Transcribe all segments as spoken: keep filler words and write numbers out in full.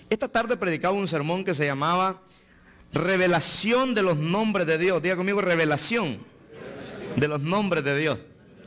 Esta tarde predicaba un sermón que se llamaba Revelación de los nombres de Dios. Diga conmigo, revelación de los nombres de Dios.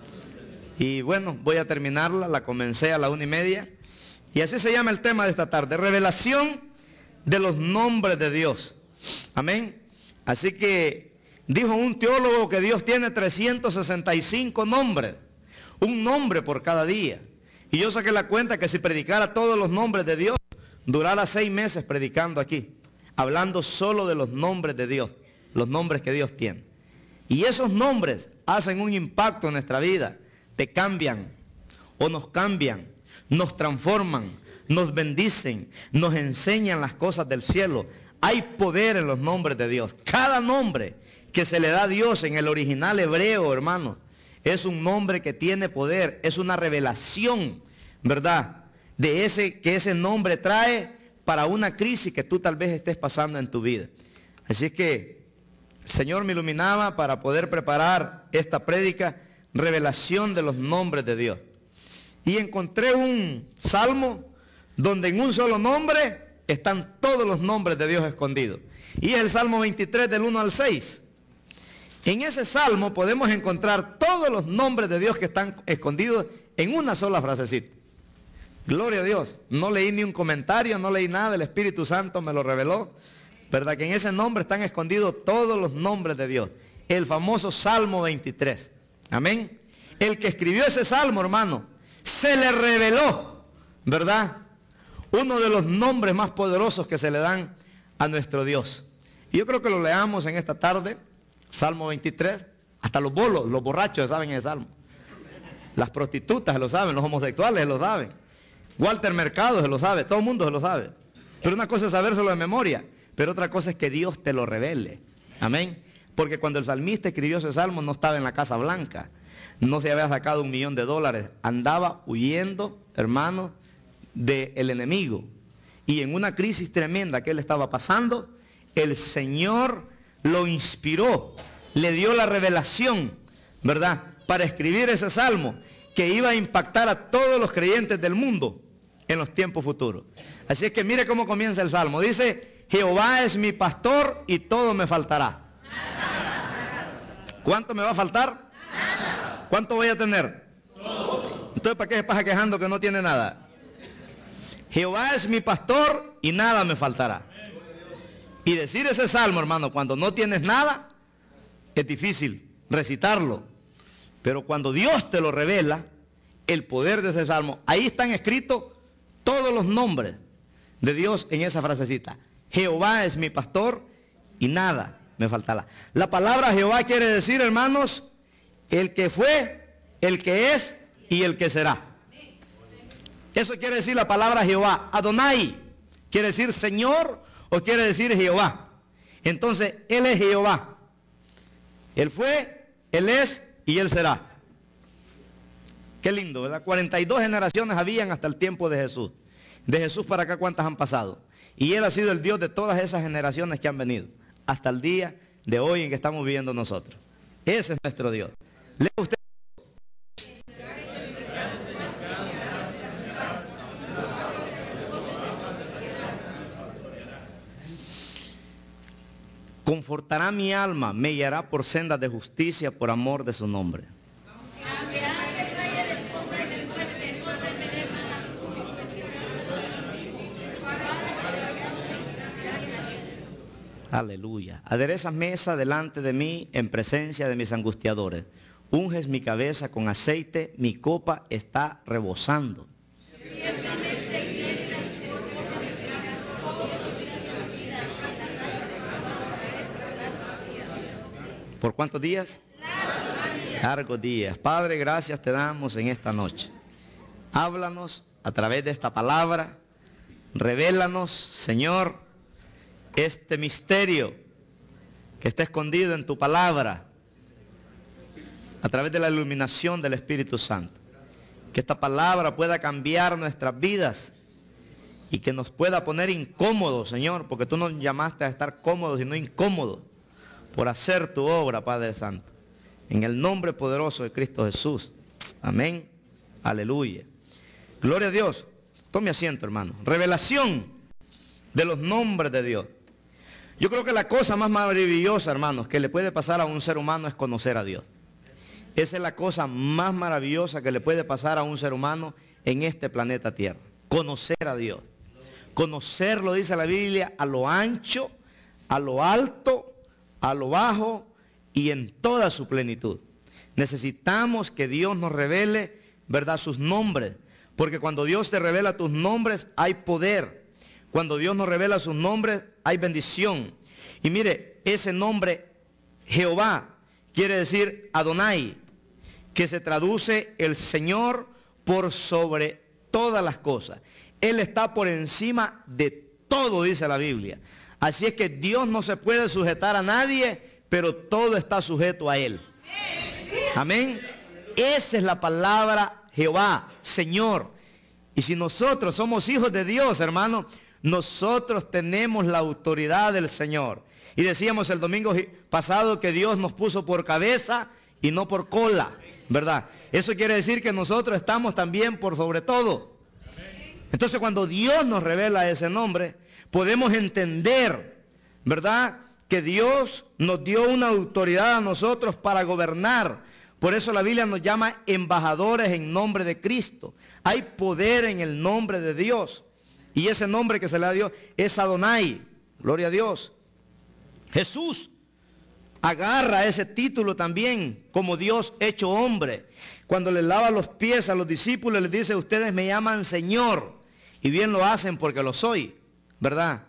Y bueno, voy a terminarla, la comencé a la una y media. Y así se llama el tema de esta tarde, revelación de los nombres de Dios. Amén. Así que dijo un teólogo que Dios tiene trescientos sesenta y cinco nombres, un nombre por cada día. Y yo saqué la cuenta que si predicara todos los nombres de Dios, durara seis meses predicando aquí, hablando solo de los nombres de Dios, los nombres que Dios tiene. Y esos nombres hacen un impacto en nuestra vida, te cambian o nos cambian, nos transforman, nos bendicen, nos enseñan las cosas del cielo. Hay poder en los nombres de Dios. Cada nombre que se le da a Dios en el original hebreo, hermano, es un nombre que tiene poder, es una revelación, ¿verdad?, de ese que ese nombre trae para una crisis que tú tal vez estés pasando en tu vida. Así es que el Señor me iluminaba para poder preparar esta prédica, revelación de los nombres de Dios. Y encontré un salmo donde en un solo nombre están todos los nombres de Dios escondidos. Y es el Salmo veintitrés del uno al seis. En ese salmo podemos encontrar todos los nombres de Dios que están escondidos en una sola frasecita. Gloria a Dios. No leí ni un comentario, no leí nada, el Espíritu Santo me lo reveló. ¿Verdad? Que en ese nombre están escondidos todos los nombres de Dios. El famoso Salmo veintitrés. Amén. El que escribió ese salmo, hermano, se le reveló, ¿verdad?, uno de los nombres más poderosos que se le dan a nuestro Dios. Y yo creo que lo leamos en esta tarde, Salmo veintitrés. Hasta los bolos, los borrachos saben ese salmo. Las prostitutas se lo saben, los homosexuales se lo saben. Walter Mercado se lo sabe, todo el mundo se lo sabe. Pero una cosa es sabérselo de memoria, pero otra cosa es que Dios te lo revele. Amén. Porque cuando el salmista escribió ese salmo no estaba en la Casa Blanca, no se había sacado un millón de dólares, andaba huyendo, hermano, del enemigo. Y en una crisis tremenda que él estaba pasando, el Señor lo inspiró, le dio la revelación, ¿verdad?, para escribir ese salmo que iba a impactar a todos los creyentes del mundo en los tiempos futuros. Así es que mire cómo comienza el salmo. Dice, Jehová es mi pastor y todo me faltará. ¿Cuánto me va a faltar? ¿Cuánto voy a tener? Entonces, ¿para qué se pasa quejando que no tiene nada? Jehová es mi pastor y nada me faltará. Y decir ese salmo, hermano, cuando no tienes nada, es difícil recitarlo. Pero cuando Dios te lo revela, el poder de ese salmo, ahí están escritos todos los nombres de Dios en esa frasecita. Jehová es mi pastor y nada me faltará. La palabra Jehová quiere decir, hermanos, el que fue, el que es y el que será. Eso quiere decir la palabra Jehová. Adonai quiere decir Señor o quiere decir Jehová. Entonces, Él es Jehová. Él fue, Él es y Él será. Qué lindo, ¿verdad? cuarenta y dos generaciones habían hasta el tiempo de Jesús. De Jesús para acá, ¿cuántas han pasado? Y Él ha sido el Dios de todas esas generaciones que han venido, hasta el día de hoy en que estamos viviendo nosotros. Ese es nuestro Dios. Lea usted. Confortará mi alma, me guiará por sendas de justicia por amor de su nombre. Aleluya. Aderezas mesa delante de mí en presencia de mis angustiadores. Unges mi cabeza con aceite, mi copa está rebosando. ¿Por cuántos días? Largos días. Padre, gracias te damos en esta noche. Háblanos a través de esta palabra. Revélanos, Señor, este misterio que está escondido en tu palabra a través de la iluminación del Espíritu Santo. Que esta palabra pueda cambiar nuestras vidas y que nos pueda poner incómodos, Señor, porque tú nos llamaste a estar cómodos y no incómodos por hacer tu obra, Padre Santo. En el nombre poderoso de Cristo Jesús. Amén. Aleluya. Gloria a Dios. Tome asiento, hermano. Revelación de los nombres de Dios. Yo creo que la cosa más maravillosa, hermanos, que le puede pasar a un ser humano es conocer a Dios. Esa es la cosa más maravillosa que le puede pasar a un ser humano en este planeta Tierra. Conocer a Dios. Conocerlo, dice la Biblia, a lo ancho, a lo alto, a lo bajo y en toda su plenitud. Necesitamos que Dios nos revele, ¿verdad?, sus nombres. Porque cuando Dios te revela tus nombres, hay poder. Cuando Dios nos revela sus nombres, hay bendición. Y mire, ese nombre Jehová quiere decir Adonai, que se traduce el Señor por sobre todas las cosas. Él está por encima de todo, dice la Biblia. Así es que Dios no se puede sujetar a nadie, pero todo está sujeto a Él. Amén. Esa es la palabra Jehová, Señor. Y si nosotros somos hijos de Dios, hermano, nosotros tenemos la autoridad del Señor. Y decíamos el domingo pasado que Dios nos puso por cabeza y no por cola, ¿verdad? Eso quiere decir que nosotros estamos también por sobre todo. Entonces cuando Dios nos revela ese nombre, podemos entender, ¿verdad?, que Dios nos dio una autoridad a nosotros para gobernar. Por eso la Biblia nos llama embajadores en nombre de Cristo. Hay poder en el nombre de Dios. Y ese nombre que se le da a Dios es Adonai. Gloria a Dios. Jesús agarra ese título también como Dios hecho hombre. Cuando le lava los pies a los discípulos, les dice: ustedes me llaman Señor. Y bien lo hacen porque lo soy, ¿verdad?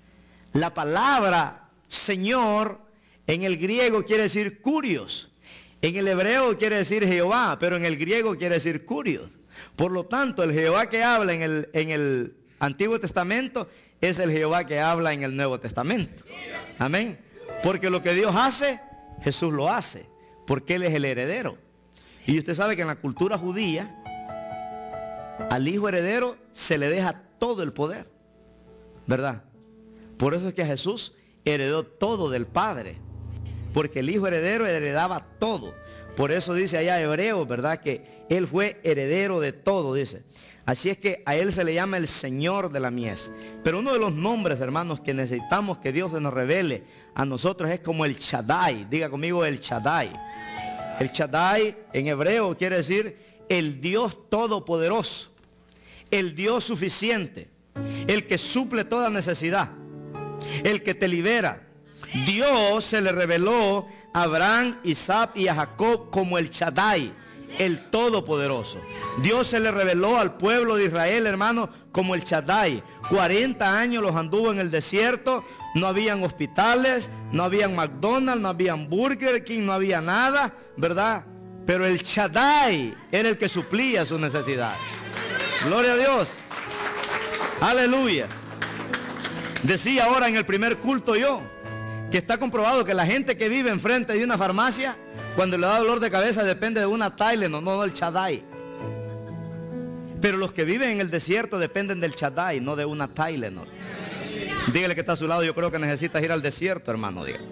La palabra Señor en el griego quiere decir Kurios. En el hebreo quiere decir Jehová, pero en el griego quiere decir Kurios. Por lo tanto, el Jehová que habla en el, en el Antiguo Testamento es el Jehová que habla en el Nuevo Testamento. Amén. Porque lo que Dios hace, Jesús lo hace, porque Él es el heredero. Y usted sabe que en la cultura judía, al hijo heredero se le deja todo el poder, ¿verdad? Por eso es que Jesús heredó todo del Padre, porque el hijo heredero heredaba todo. Por eso dice allá Hebreos, ¿verdad?, que Él fue heredero de todo, dice. Así es que a Él se le llama el Señor de la mies. Pero uno de los nombres, hermanos, que necesitamos que Dios se nos revele a nosotros es como el Shaddai. Diga conmigo, el Shaddai. El Shaddai en hebreo quiere decir el Dios todopoderoso, el Dios suficiente, el que suple toda necesidad, el que te libera. Dios se le reveló a Abraham, Isaac y a Jacob como el Shaddai, el todopoderoso. Dios se le reveló al pueblo de Israel, hermano, como el Shaddai. cuarenta años los anduvo en el desierto. No habían hospitales, no habían McDonald's, no habían Burger King, no había nada, ¿verdad? Pero el Shaddai era el que suplía sus necesidades. Gloria a Dios. Aleluya. Decía ahora en el primer culto yo, que está comprobado que la gente que vive enfrente de una farmacia, cuando le da dolor de cabeza, depende de una Tylenol, no del Shaddai. Pero los que viven en el desierto dependen del Shaddai, no de una Tylenol. Dígale que está a su lado: yo creo que necesitas ir al desierto, hermano. Dígale.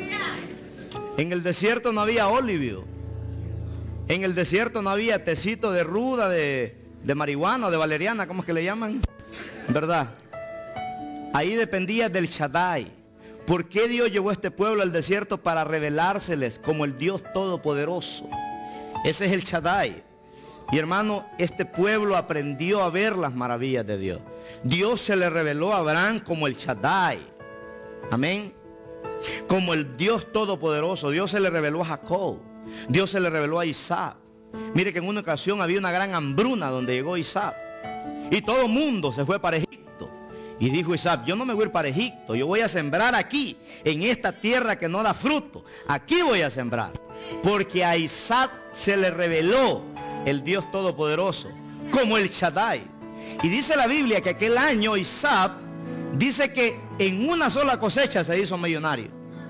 En el desierto no había olivio. En el desierto no había tecito de ruda, de, de marihuana, de valeriana, ¿cómo es que le llaman? ¿Verdad? Ahí dependía del Shaddai. ¿Por qué Dios llevó a este pueblo al desierto? Para revelárseles como el Dios todopoderoso. Ese es el Shaddai. Y hermano, este pueblo aprendió a ver las maravillas de Dios. Dios se le reveló a Abraham como el Shaddai. Amén. Como el Dios todopoderoso. Dios se le reveló a Jacob. Dios se le reveló a Isaac. Mire que en una ocasión había una gran hambruna donde llegó Isaac. Y todo el mundo se fue para Egipto. Y dijo Isaac: yo no me voy a ir para Egipto, yo voy a sembrar aquí, en esta tierra que no da fruto. Aquí voy a sembrar. Porque a Isaac se le reveló el Dios todopoderoso como el Shaddai. Y dice la Biblia que aquel año Isaac dice que en una sola cosecha se hizo millonario.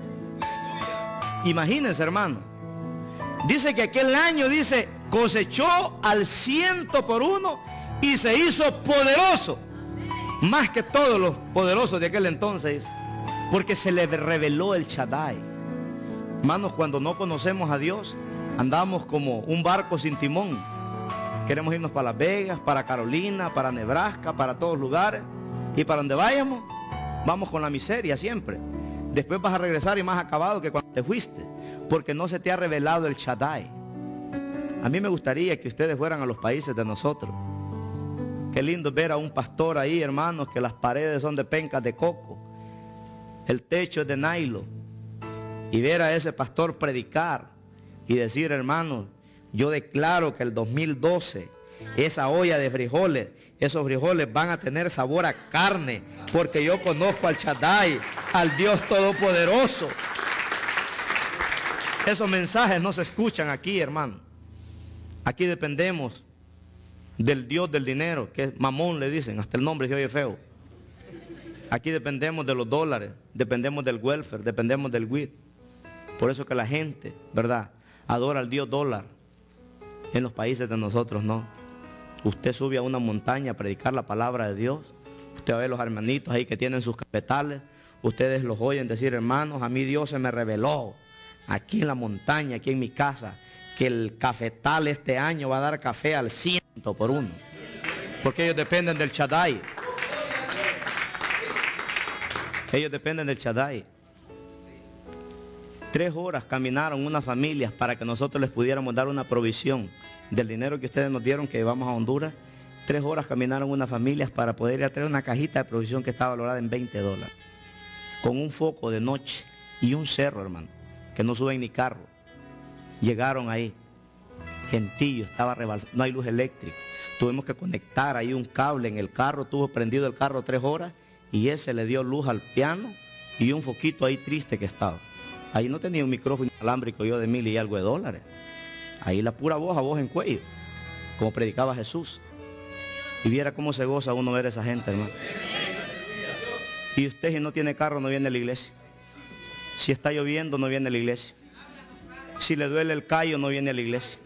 Imagínense, hermano. Dice que aquel año, dice, cosechó al ciento por uno y se hizo poderoso, más que todos los poderosos de aquel entonces, porque se le reveló el Shaddai. Hermanos, cuando no conocemos a Dios, andamos como un barco sin timón. Queremos irnos para Las Vegas, para Carolina, para Nebraska, para todos lugares. Y para donde vayamos, Vamos con la miseria siempre. Después vas a regresar y más acabado que cuando te fuiste, porque no se te ha revelado el Shaddai. A mí me gustaría que ustedes fueran a los países de nosotros. Qué lindo ver a un pastor ahí, hermanos, que las paredes son de pencas de coco, el techo es de nylon, y ver a ese pastor predicar y decir, hermanos, yo declaro que el dos mil doce, esa olla de frijoles, esos frijoles van a tener sabor a carne, porque yo conozco al Shaddai, al Dios Todopoderoso. Esos mensajes no se escuchan aquí, hermano. Aquí dependemos del Dios del dinero, que es Mamón, le dicen, hasta el nombre se oye feo. Aquí dependemos de los dólares, dependemos del welfare, dependemos del W I D. Por eso que la gente, ¿verdad?, adora al Dios dólar. En los países de nosotros no. Usted sube a una montaña a predicar la palabra de Dios. Usted ve a los hermanitos ahí que tienen sus cafetales. Ustedes los oyen decir, hermanos, a mí Dios se me reveló aquí en la montaña, aquí en mi casa, que el cafetal este año va a dar café al ciento por uno. Porque ellos dependen del Shaddai. Ellos dependen del Shaddai. Tres horas caminaron unas familias para que nosotros les pudiéramos dar una provisión del dinero que ustedes nos dieron, que llevamos a Honduras. Tres horas caminaron unas familias para poder ir a traer una cajita de provisión que estaba valorada en veinte dólares. Con un foco de noche y un cerro, hermano, que no suben ni carro. Llegaron ahí, gentillo, estaba rebalsado, no hay luz eléctrica. Tuvimos que conectar ahí un cable en el carro, tuvo prendido el carro tres horas y ese le dio luz al piano y un foquito ahí triste que estaba. Ahí no tenía un micrófono inalámbrico yo de mil y algo de dólares. Ahí la pura voz a voz en cuello, como predicaba Jesús. Y viera cómo se goza uno ver a esa gente, hermano. Y usted, si no tiene carro, no viene a la iglesia. Si está lloviendo, no viene a la iglesia. Si le duele el callo, no viene a la iglesia.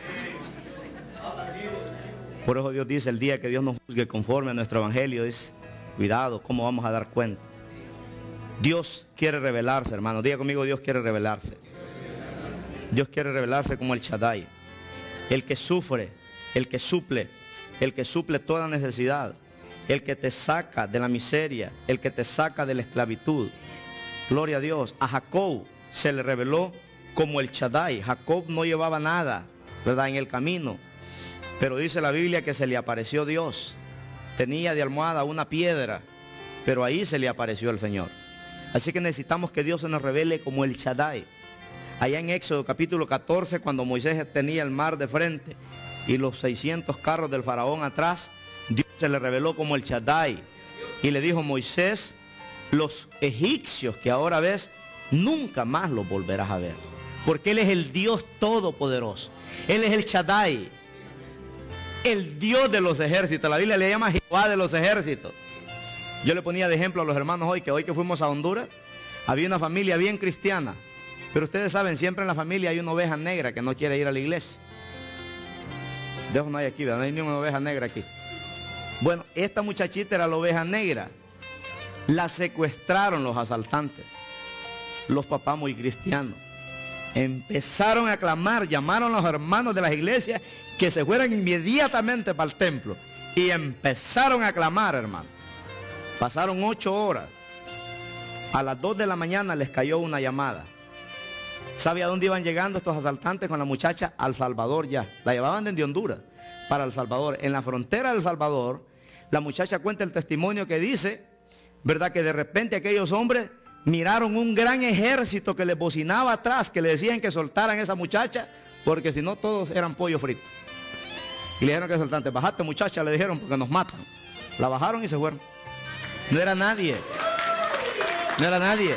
Por eso Dios dice, el día que Dios nos juzgue conforme a nuestro evangelio, dice, cuidado, ¿cómo vamos a dar cuenta? Dios quiere revelarse, hermano. Diga conmigo, Dios quiere revelarse. Dios quiere revelarse como el Shaddai, el que sufre, el que suple, el que suple toda necesidad, el que te saca de la miseria, el que te saca de la esclavitud. Gloria a Dios. A Jacob se le reveló como el Shaddai. Jacob no llevaba nada, ¿verdad?, en el camino, pero dice la Biblia que se le apareció Dios. Tenía de almohada una piedra, pero ahí se le apareció el Señor. Así que necesitamos que Dios se nos revele como el Shaddai. Allá en Éxodo capítulo catorce, cuando Moisés tenía el mar de frente y los seiscientos carros del faraón atrás, Dios se le reveló como el Shaddai. Y le dijo, Moisés, los egipcios que ahora ves, nunca más los volverás a ver. Porque Él es el Dios todopoderoso. Él es el Shaddai, el Dios de los ejércitos. La Biblia le llama Jehová de los ejércitos. Yo le ponía de ejemplo a los hermanos hoy, que hoy que fuimos a Honduras, había una familia bien cristiana. Pero ustedes saben, siempre en la familia hay una oveja negra que no quiere ir a la iglesia. De eso no hay aquí, ¿verdad? No hay ni una oveja negra aquí. Bueno, esta muchachita era la oveja negra. La secuestraron los asaltantes. Los papás muy cristianos empezaron a clamar, llamaron a los hermanos de las iglesias que se fueran inmediatamente para el templo. Y empezaron a clamar, hermano. Pasaron ocho horas. A las dos de la mañana les cayó una llamada. ¿Sabe a dónde iban llegando estos asaltantes con la muchacha? Al Salvador ya. La llevaban desde Honduras para El Salvador. En la frontera del Salvador, la muchacha cuenta el testimonio que dice, ¿verdad?, que de repente aquellos hombres miraron un gran ejército que les bocinaba atrás, que le decían que soltaran a esa muchacha, porque si no todos eran pollo frito. Y le dijeron que asaltantes, bajate muchacha, le dijeron, porque nos matan. La bajaron y se fueron. No era nadie. No era nadie.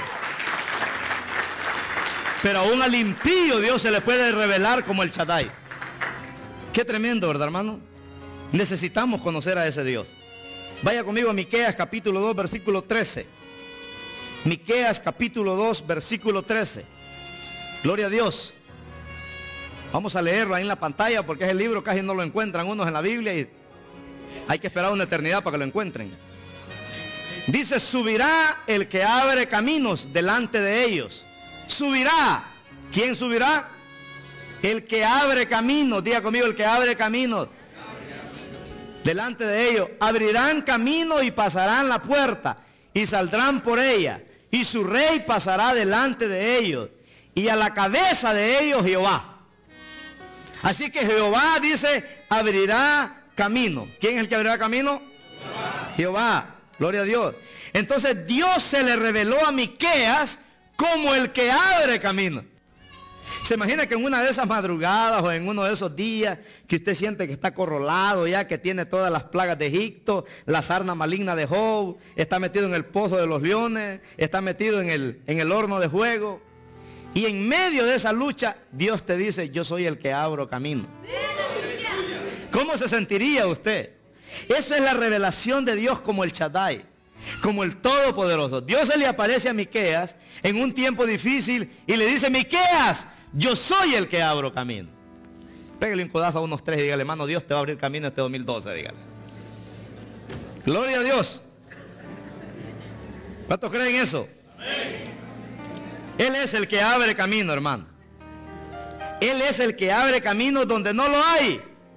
Pero aún al impío Dios se le puede revelar como el Shaddai. Qué tremendo, ¿verdad, hermano? Necesitamos conocer a ese Dios. Vaya conmigo a Miqueas capítulo dos, versículo trece. Miqueas capítulo dos, versículo trece. Gloria a Dios. Vamos a leerlo ahí en la pantalla, porque ese libro casi no lo encuentran unos en la Biblia y hay que esperar una eternidad para que lo encuentren. Dice, subirá el que abre caminos delante de ellos. Subirá. ¿Quién subirá? El que abre caminos. Diga conmigo, el que abre caminos delante de ellos. Abrirán camino y pasarán la puerta y saldrán por ella, y su rey pasará delante de ellos, y a la cabeza de ellos Jehová. Así que Jehová, dice, abrirá camino. ¿Quién es el que abrirá camino? Jehová. Jehová, gloria a Dios. Entonces Dios se le reveló a Miqueas como el que abre camino. Se imagina que en una de esas madrugadas o en uno de esos días que usted siente que está acorralado ya, que tiene todas las plagas de Egipto, la sarna maligna de Job, está metido en el pozo de los leones, está metido en el, en el horno de fuego. Y en medio de esa lucha, Dios te dice, yo soy el que abro camino. ¿Cómo se sentiría usted? Eso es la revelación de Dios como el Shaddai, como el Todopoderoso. Dios se le aparece a Miqueas en un tiempo difícil y le dice, Miqueas, yo soy el que abro camino. Pégale un codazo a unos tres y dígale, hermano, Dios te va a abrir camino este dos mil doce, dígale. Gloria a Dios. ¿Cuántos creen eso? Amén. Él es el que abre camino, hermano. Él es el que abre camino donde no lo hay.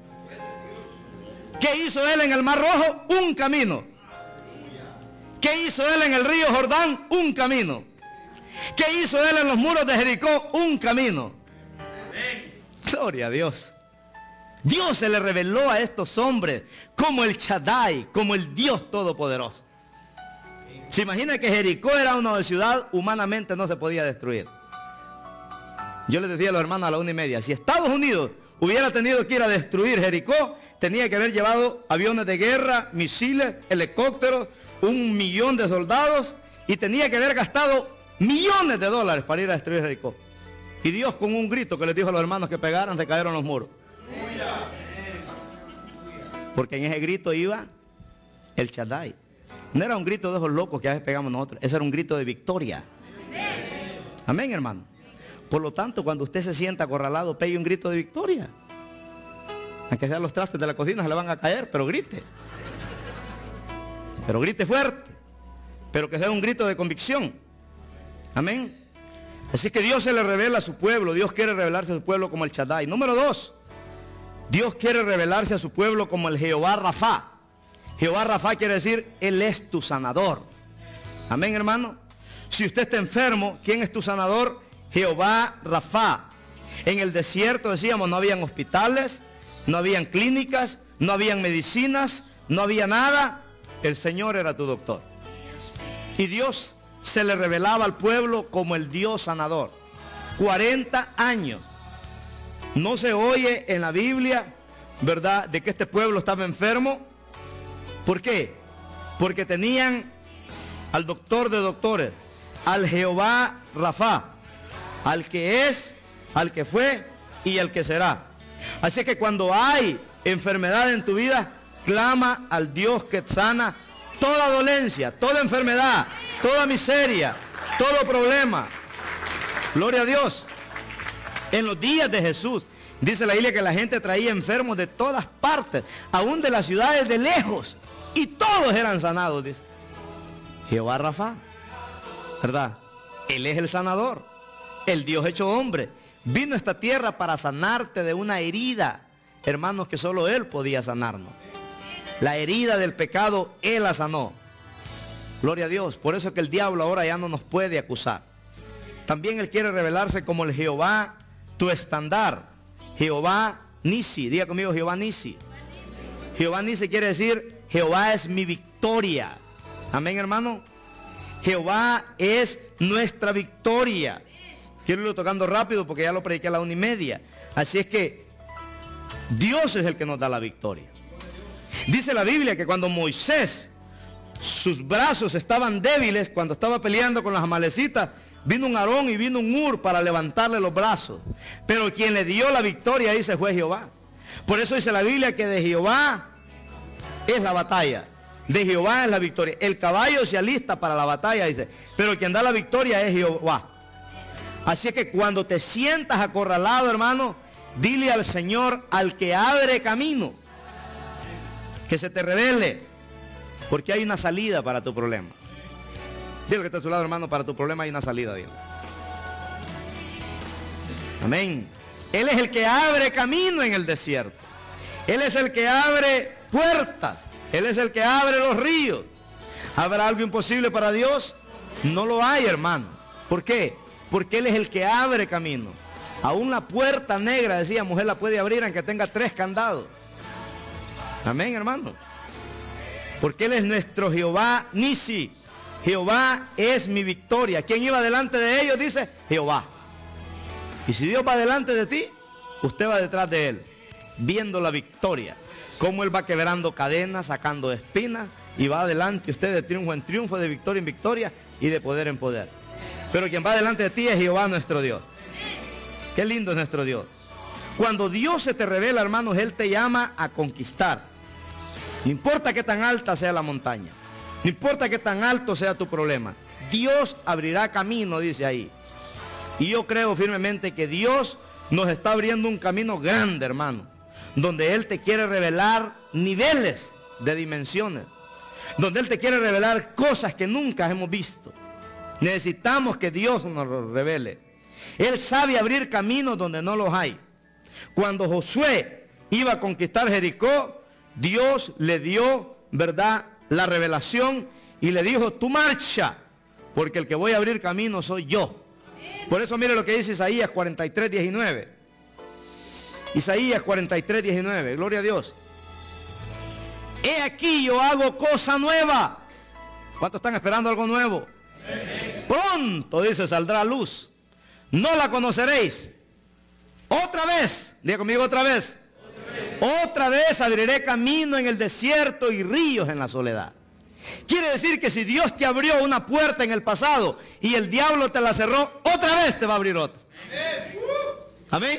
¿Qué hizo Él en el Mar Rojo? Un camino. ¿Qué hizo Él en el río Jordán? Un camino. ¿Qué hizo Él en los muros de Jericó? Un camino. Gloria a Dios. Dios se le reveló a estos hombres como el Shaddai, como el Dios Todopoderoso. Se imagina que Jericó era una ciudad humanamente no se podía destruir. Yo les decía a los hermanos a la una y media, si Estados Unidos hubiera tenido que ir a destruir Jericó, tenía que haber llevado aviones de guerra, misiles, helicópteros, un millón de soldados y tenía que haber gastado millones de dólares para ir a destruir Jericó. Y Dios con un grito que les dijo a los hermanos que pegaran, se cayeron los muros. Porque en ese grito iba el Shaddai. No era un grito de esos locos que a veces pegamos nosotros, ese era un grito de victoria. Amén, hermano. Por lo tanto, cuando usted se sienta acorralado, pegue un grito de victoria. Aunque sean los trastes de la cocina, se le van a caer, pero grite. Pero grite fuerte. Pero que sea un grito de convicción. Amén. Así que Dios se le revela a su pueblo. Dios quiere revelarse a su pueblo como el Shaddai. Número dos. Dios quiere revelarse a su pueblo como el Jehová Rafa. Jehová Rafa quiere decir, Él es tu sanador. Amén, hermano. Si usted está enfermo, ¿quién es tu sanador? Jehová Rafa. En el desierto, decíamos, no habían hospitales, no habían clínicas, no habían medicinas, no había nada. El Señor era tu doctor. Y Dios se le revelaba al pueblo como el Dios sanador. cuarenta años. No se oye en la Biblia, ¿verdad?, de que este pueblo estaba enfermo. ¿Por qué? Porque tenían al doctor de doctores, al Jehová Rafa, al que es, al que fue y al que será. Así que cuando hay enfermedad en tu vida, clama al Dios que sana toda dolencia, toda enfermedad, toda miseria, todo problema. Gloria a Dios. En los días de Jesús, dice la Biblia que la gente traía enfermos de todas partes, aún de las ciudades de lejos, y todos eran sanados, dice. Jehová Rafa, ¿verdad? Él es el sanador, el Dios hecho hombre. Vino a esta tierra para sanarte de una herida, hermanos, que solo Él podía sanarnos. La herida del pecado, Él la sanó. Gloria a Dios. Por eso es que el diablo ahora ya no nos puede acusar. También Él quiere revelarse como el Jehová, tu estandar. Jehová Nisi. Diga conmigo, Jehová Nisi. Jehová Nisi quiere decir, Jehová es mi victoria. Amén, hermano. Jehová es nuestra victoria. Quiero irlo tocando rápido porque ya lo prediqué a la una y media. Así es que Dios es el que nos da la victoria. Dice la Biblia que cuando Moisés, sus brazos estaban débiles, cuando estaba peleando con las amalecitas, vino un Aarón y vino un Ur para levantarle los brazos. Pero quien le dio la victoria, dice, fue Jehová. Por eso dice la Biblia que de Jehová es la batalla. De Jehová es la victoria. El caballo se alista para la batalla, dice, pero quien da la victoria es Jehová. Así es que cuando te sientas acorralado, hermano, dile al Señor, al que abre camino, que se te revele, porque hay una salida para tu problema. Dile que está a su lado, hermano, para tu problema hay una salida, dile. Amén. Él es el que abre camino en el desierto. Él es el que abre puertas. Él es el que abre los ríos. ¿Habrá algo imposible para Dios? No lo hay, hermano. ¿Por qué? Porque Él es el que abre camino. Aún la puerta negra, decía, mujer la puede abrir aunque tenga tres candados. Amén, hermano. Porque Él es nuestro Jehová Nisi. Jehová es mi victoria. ¿Quién iba delante de ellos? Dice Jehová. Y si Dios va delante de ti, usted va detrás de Él, viendo la victoria. Cómo Él va quebrando cadenas, sacando espinas, y va adelante usted de triunfo en triunfo, de victoria en victoria y de poder en poder. Pero quien va delante de ti es Jehová nuestro Dios. Qué lindo es nuestro Dios. Cuando Dios se te revela, hermanos, Él te llama a conquistar. No importa qué tan alta sea la montaña, no importa qué tan alto sea tu problema, Dios abrirá camino, dice ahí. Y yo creo firmemente que Dios nos está abriendo un camino grande, hermano, donde Él te quiere revelar niveles de dimensiones, donde Él te quiere revelar cosas que nunca hemos visto. Necesitamos que Dios nos lo revele. Él sabe abrir caminos donde no los hay. Cuando Josué iba a conquistar Jericó, Dios le dio, ¿verdad?, la revelación y le dijo, tú marcha, porque el que voy a abrir camino soy yo. Por eso mire lo que dice Isaías cuarenta y tres, diecinueve. Isaías cuarenta y tres, diecinueve, gloria a Dios. He aquí yo hago cosa nueva. ¿Cuántos están esperando algo nuevo? Pronto, dice, saldrá luz. No la conoceréis. Otra vez, diga conmigo otra vez. Otra vez. Otra vez abriré camino en el desierto y ríos en la soledad. Quiere decir que si Dios te abrió una puerta en el pasado y el diablo te la cerró, otra vez te va a abrir otra. Amén.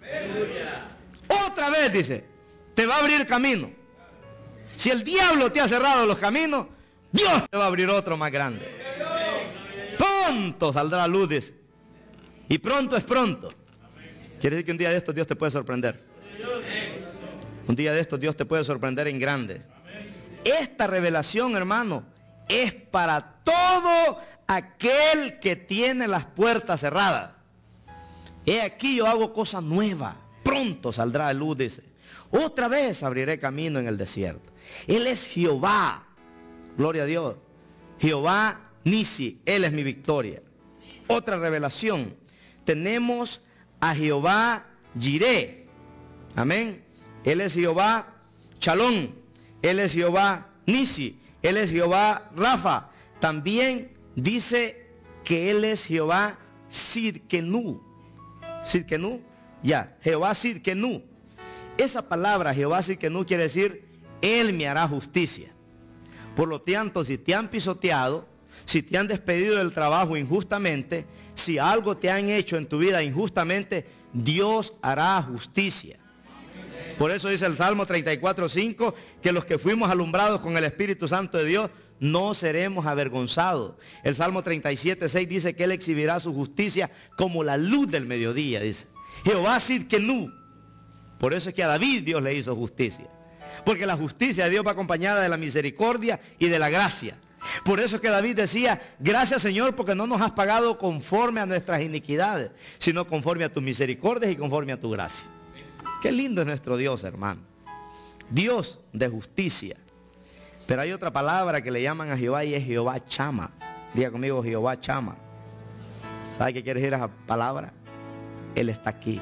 Otra vez, dice, te va a abrir camino. Si el diablo te ha cerrado los caminos, Dios te va a abrir otro más grande. Pronto saldrá luz, dice. Y pronto es pronto. Quiere decir que un día de estos Dios te puede sorprender. Un día de estos Dios te puede sorprender en grande. Esta revelación, hermano, es para todo aquel que tiene las puertas cerradas. He aquí yo hago cosa nueva. Pronto saldrá luz, dice. Otra vez abriré camino en el desierto. Él es Jehová. Gloria a Dios. Jehová Nisi. Él es mi victoria. Otra revelación. Tenemos a Jehová Jireh. Amén. Él es Jehová Chalón. Él es Jehová Nisi. Él es Jehová Rafa. También dice que Él es Jehová Sidkenu. Sidkenu. Ya. Jehová Sidkenu. Esa palabra Jehová Sidkenu quiere decir Él me hará justicia. Por lo tanto, si te han pisoteado, si te han despedido del trabajo injustamente, si algo te han hecho en tu vida injustamente, Dios hará justicia. Por eso dice el Salmo treinta y cuatro, cinco, que los que fuimos alumbrados con el Espíritu Santo de Dios, no seremos avergonzados. El Salmo treinta y siete, seis dice que Él exhibirá su justicia como la luz del mediodía, dice. Jehová Sidkenu. Por eso es que a David Dios le hizo justicia. Porque la justicia de Dios va acompañada de la misericordia y de la gracia. Por eso es que David decía, gracias Señor porque no nos has pagado conforme a nuestras iniquidades, sino conforme a tus misericordias y conforme a tu gracia. Qué lindo es nuestro Dios, hermano. Dios de justicia. Pero hay otra palabra que le llaman a Jehová y es Jehová Chama. Diga conmigo, Jehová Chama. ¿Sabe qué quiere decir esa palabra? Él está aquí.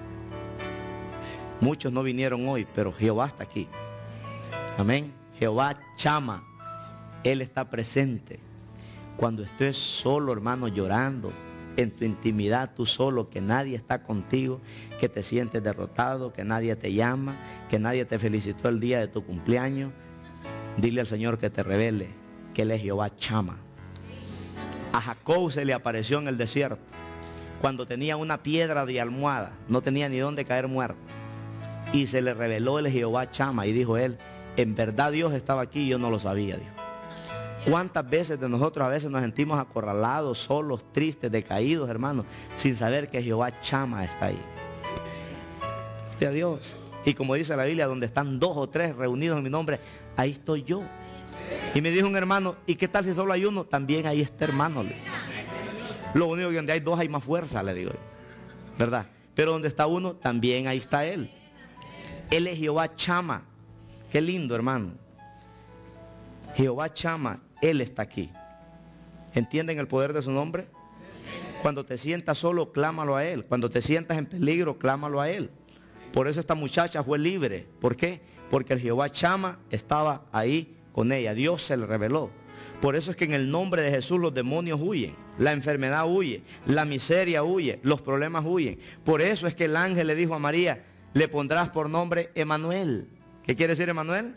Muchos no vinieron hoy, pero Jehová está aquí. Amén. Jehová Chama. Él está presente. Cuando estés solo, hermano, llorando, en tu intimidad, tú solo, que nadie está contigo, que te sientes derrotado, que nadie te llama, que nadie te felicitó el día de tu cumpleaños, dile al Señor que te revele que Él es Jehová Chama. A Jacob se le apareció en el desierto, cuando tenía una piedra de almohada, no tenía ni dónde caer muerto, y se le reveló el Jehová Chama, y dijo él, en verdad Dios estaba aquí y yo no lo sabía, dijo. ¿Cuántas veces de nosotros a veces nos sentimos acorralados, solos, tristes, decaídos, hermanos, sin saber que Jehová Chama está ahí? Gloria a Dios. Y como dice la Biblia, donde están dos o tres reunidos en mi nombre, ahí estoy yo. Y me dijo un hermano, ¿y qué tal si solo hay uno? También ahí está, hermano. Lo único que donde hay dos hay más fuerza, le digo, ¿verdad? Pero donde está uno, también ahí está Él. Él es Jehová Chama. Qué lindo, hermano. Jehová Chama. Él está aquí. ¿Entienden el poder de su nombre? Cuando te sientas solo, clámalo a Él. Cuando te sientas en peligro, clámalo a Él. Por eso esta muchacha fue libre. ¿Por qué? Porque el Jehová Chama estaba ahí con ella. Dios se le reveló. Por eso es que en el nombre de Jesús los demonios huyen, la enfermedad huye, la miseria huye, los problemas huyen. Por eso es que el ángel le dijo a María, le pondrás por nombre Emanuel. ¿Qué quiere decir Emanuel?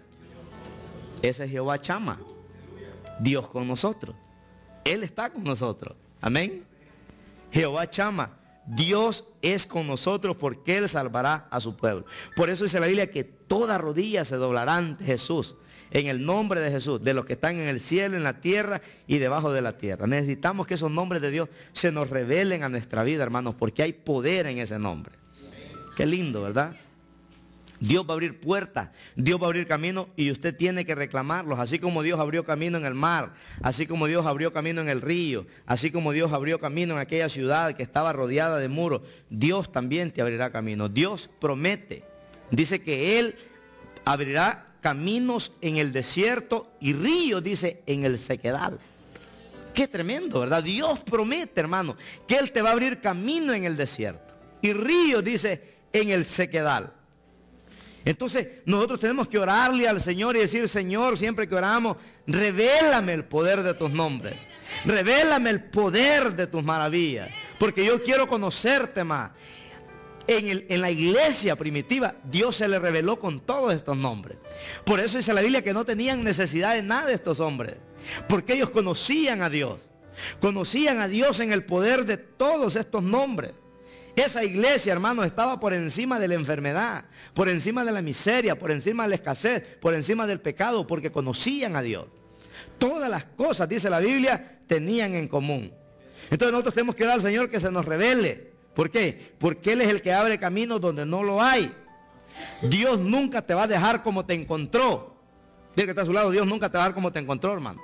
Ese es Jehová Chama, Dios con nosotros. Él está con nosotros. Amén. Jehová Chama, Dios es con nosotros porque Él salvará a su pueblo. Por eso dice la Biblia que toda rodilla se doblará ante Jesús. En el nombre de Jesús, de los que están en el cielo, en la tierra y debajo de la tierra. Necesitamos que esos nombres de Dios se nos revelen a nuestra vida, hermanos, porque hay poder en ese nombre. Qué lindo, ¿verdad? Dios va a abrir puertas, Dios va a abrir caminos y usted tiene que reclamarlos. Así como Dios abrió camino en el mar, así como Dios abrió camino en el río, así como Dios abrió camino en aquella ciudad que estaba rodeada de muros, Dios también te abrirá camino. Dios promete, dice que Él abrirá caminos en el desierto y ríos, dice, en el sequedal. Qué tremendo, ¿verdad? Dios promete, hermano, que Él te va a abrir camino en el desierto y ríos, dice, en el sequedal. Entonces nosotros tenemos que orarle al Señor y decir, Señor, siempre que oramos, revélame el poder de tus nombres, revélame el poder de tus maravillas, porque yo quiero conocerte más. En, el, en la iglesia primitiva, Dios se le reveló con todos estos nombres. Por eso dice la Biblia que no tenían necesidad de nada de estos hombres, porque ellos conocían a Dios, conocían a Dios en el poder de todos estos nombres. Esa iglesia, hermanos, estaba por encima de la enfermedad, por encima de la miseria, por encima de la escasez, por encima del pecado, porque conocían a Dios. Todas las cosas, dice la Biblia, tenían en común. Entonces nosotros tenemos que orar al Señor que se nos revele. ¿Por qué? Porque Él es el que abre caminos donde no lo hay. Dios nunca te va a dejar como te encontró. Dile que está a su lado, Dios nunca te va a dejar como te encontró, hermano.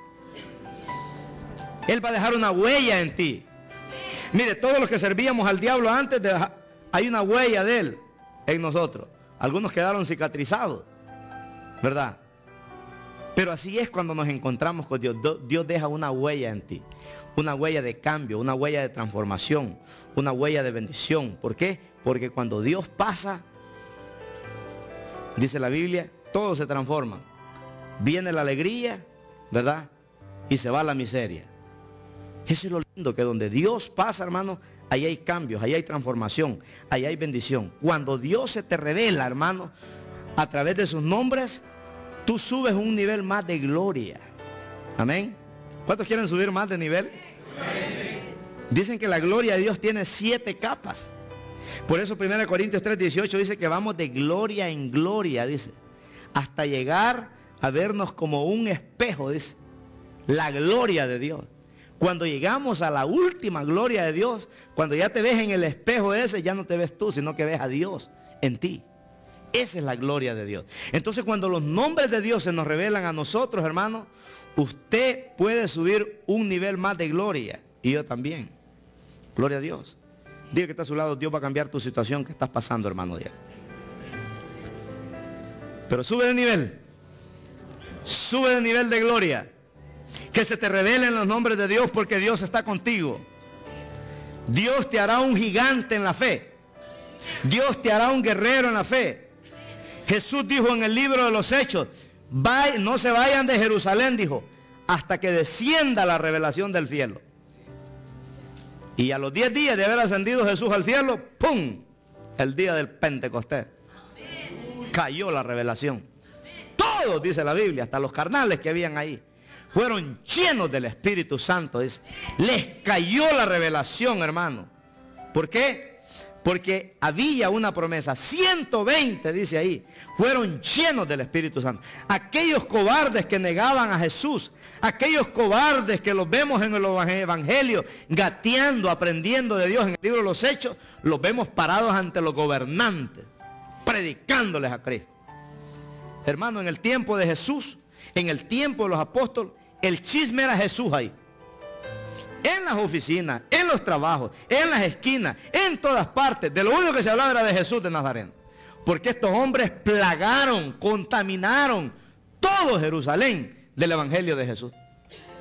Él va a dejar una huella en ti. Mire, todos los que servíamos al diablo antes, de, hay una huella de Él en nosotros. Algunos quedaron cicatrizados, ¿verdad? Pero así es cuando nos encontramos con Dios. Dios deja una huella en ti. Una huella de cambio, una huella de transformación, una huella de bendición. ¿Por qué? Porque cuando Dios pasa, dice la Biblia, todo se transforma. Viene la alegría, ¿verdad? Y se va la miseria. Eso es lo lindo, que donde Dios pasa, hermano, ahí hay cambios, ahí hay transformación, ahí hay bendición. Cuando Dios se te revela, hermano, a través de sus nombres, tú subes un nivel más de gloria. Amén. ¿Cuántos quieren subir más de nivel? Dicen que la gloria de Dios tiene siete capas. Por eso primera Corintios tres dieciocho dice que vamos de gloria en gloria, dice, hasta llegar a vernos como un espejo, dice, la gloria de Dios. Cuando llegamos a la última gloria de Dios, cuando ya te ves en el espejo ese, ya no te ves tú, sino que ves a Dios en ti. Esa es la gloria de Dios. Entonces cuando los nombres de Dios se nos revelan a nosotros, hermanos, usted puede subir un nivel más de gloria. Y yo también. Gloria a Dios. Diga que está a su lado, Dios va a cambiar tu situación que estás pasando, hermano. Dios. Pero sube de nivel. Sube de nivel de gloria. Que se te revelen los nombres de Dios, porque Dios está contigo. Dios te hará un gigante en la fe. Dios te hará un guerrero en la fe. Jesús dijo en el libro de los Hechos, no se vayan de Jerusalén, dijo, hasta que descienda la revelación del cielo. Y a los diez días de haber ascendido Jesús al cielo, ¡pum!, el día del Pentecostés, cayó la revelación. Todos, dice la Biblia, hasta los carnales que habían ahí, fueron llenos del Espíritu Santo. Dice, les cayó la revelación, hermano. ¿Por qué? Porque había una promesa. ciento veinte, dice ahí, fueron llenos del Espíritu Santo. Aquellos cobardes que negaban a Jesús, aquellos cobardes que los vemos en el Evangelio, gateando, aprendiendo de Dios en el libro de los Hechos, los vemos parados ante los gobernantes, predicándoles a Cristo. Hermano, en el tiempo de Jesús, en el tiempo de los apóstoles, el chisme era Jesús ahí. En las oficinas, en los trabajos, en las esquinas, en todas partes. De lo único que se hablaba era de Jesús de Nazaret. Porque estos hombres plagaron, contaminaron todo Jerusalén del Evangelio de Jesús.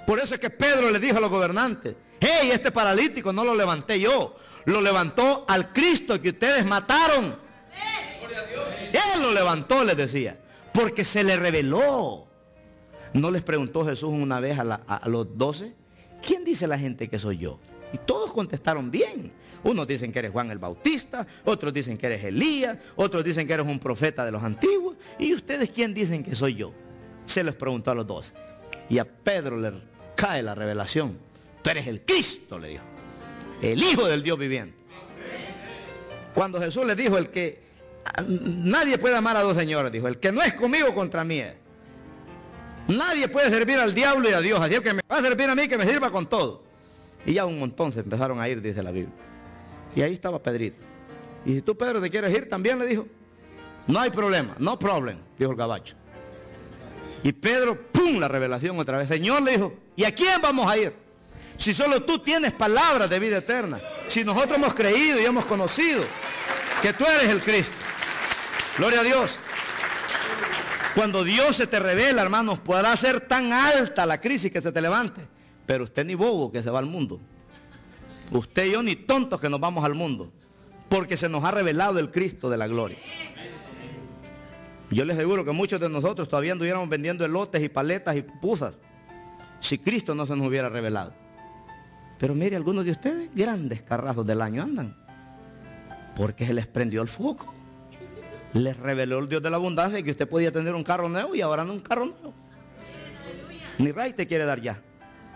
Por eso es que Pedro le dijo a los gobernantes: hey, este paralítico no lo levanté yo, lo levantó al Cristo que ustedes mataron. Él lo levantó, les decía, porque se le reveló. ¿No les preguntó Jesús una vez a, la, a, a los doce? ¿Quién dice la gente que soy yo? Y todos contestaron bien. Unos dicen que eres Juan el Bautista, otros dicen que eres Elías, otros dicen que eres un profeta de los antiguos. ¿Y ustedes quién dicen que soy yo? Se les preguntó a los doce. Y a Pedro le cae la revelación. Tú eres el Cristo, le dijo, el Hijo del Dios viviente. Cuando Jesús le dijo: el que nadie puede amar a dos señores, dijo, el que no es conmigo contra mí es. Nadie puede servir al diablo y a Dios. Así que me va a servir a mí, que me sirva con todo. Y ya un montón se empezaron a ir, dice la Biblia. Y ahí estaba Pedrito. Y si tú, Pedro, te quieres ir también, le dijo, no hay problema, no problem, dijo el gabacho. Y Pedro, pum, la revelación otra vez. Señor, le dijo, ¿y a quién vamos a ir? Si solo tú tienes palabras de vida eterna. Si nosotros hemos creído y hemos conocido que tú eres el Cristo. Gloria a Dios. Cuando Dios se te revela, hermanos, podrá ser tan alta la crisis que se te levante, pero usted ni bobo que se va al mundo. Usted y yo ni tontos que nos vamos al mundo, porque se nos ha revelado el Cristo de la gloria. Yo les aseguro que muchos de nosotros todavía anduviéramos vendiendo elotes y paletas y pupusas si Cristo no se nos hubiera revelado. Pero mire, algunos de ustedes grandes carrazos del año andan, porque se les prendió el foco. Les reveló el Dios de la abundancia que usted podía tener un carro nuevo y ahora no un carro nuevo. Ni Ray te quiere dar ya.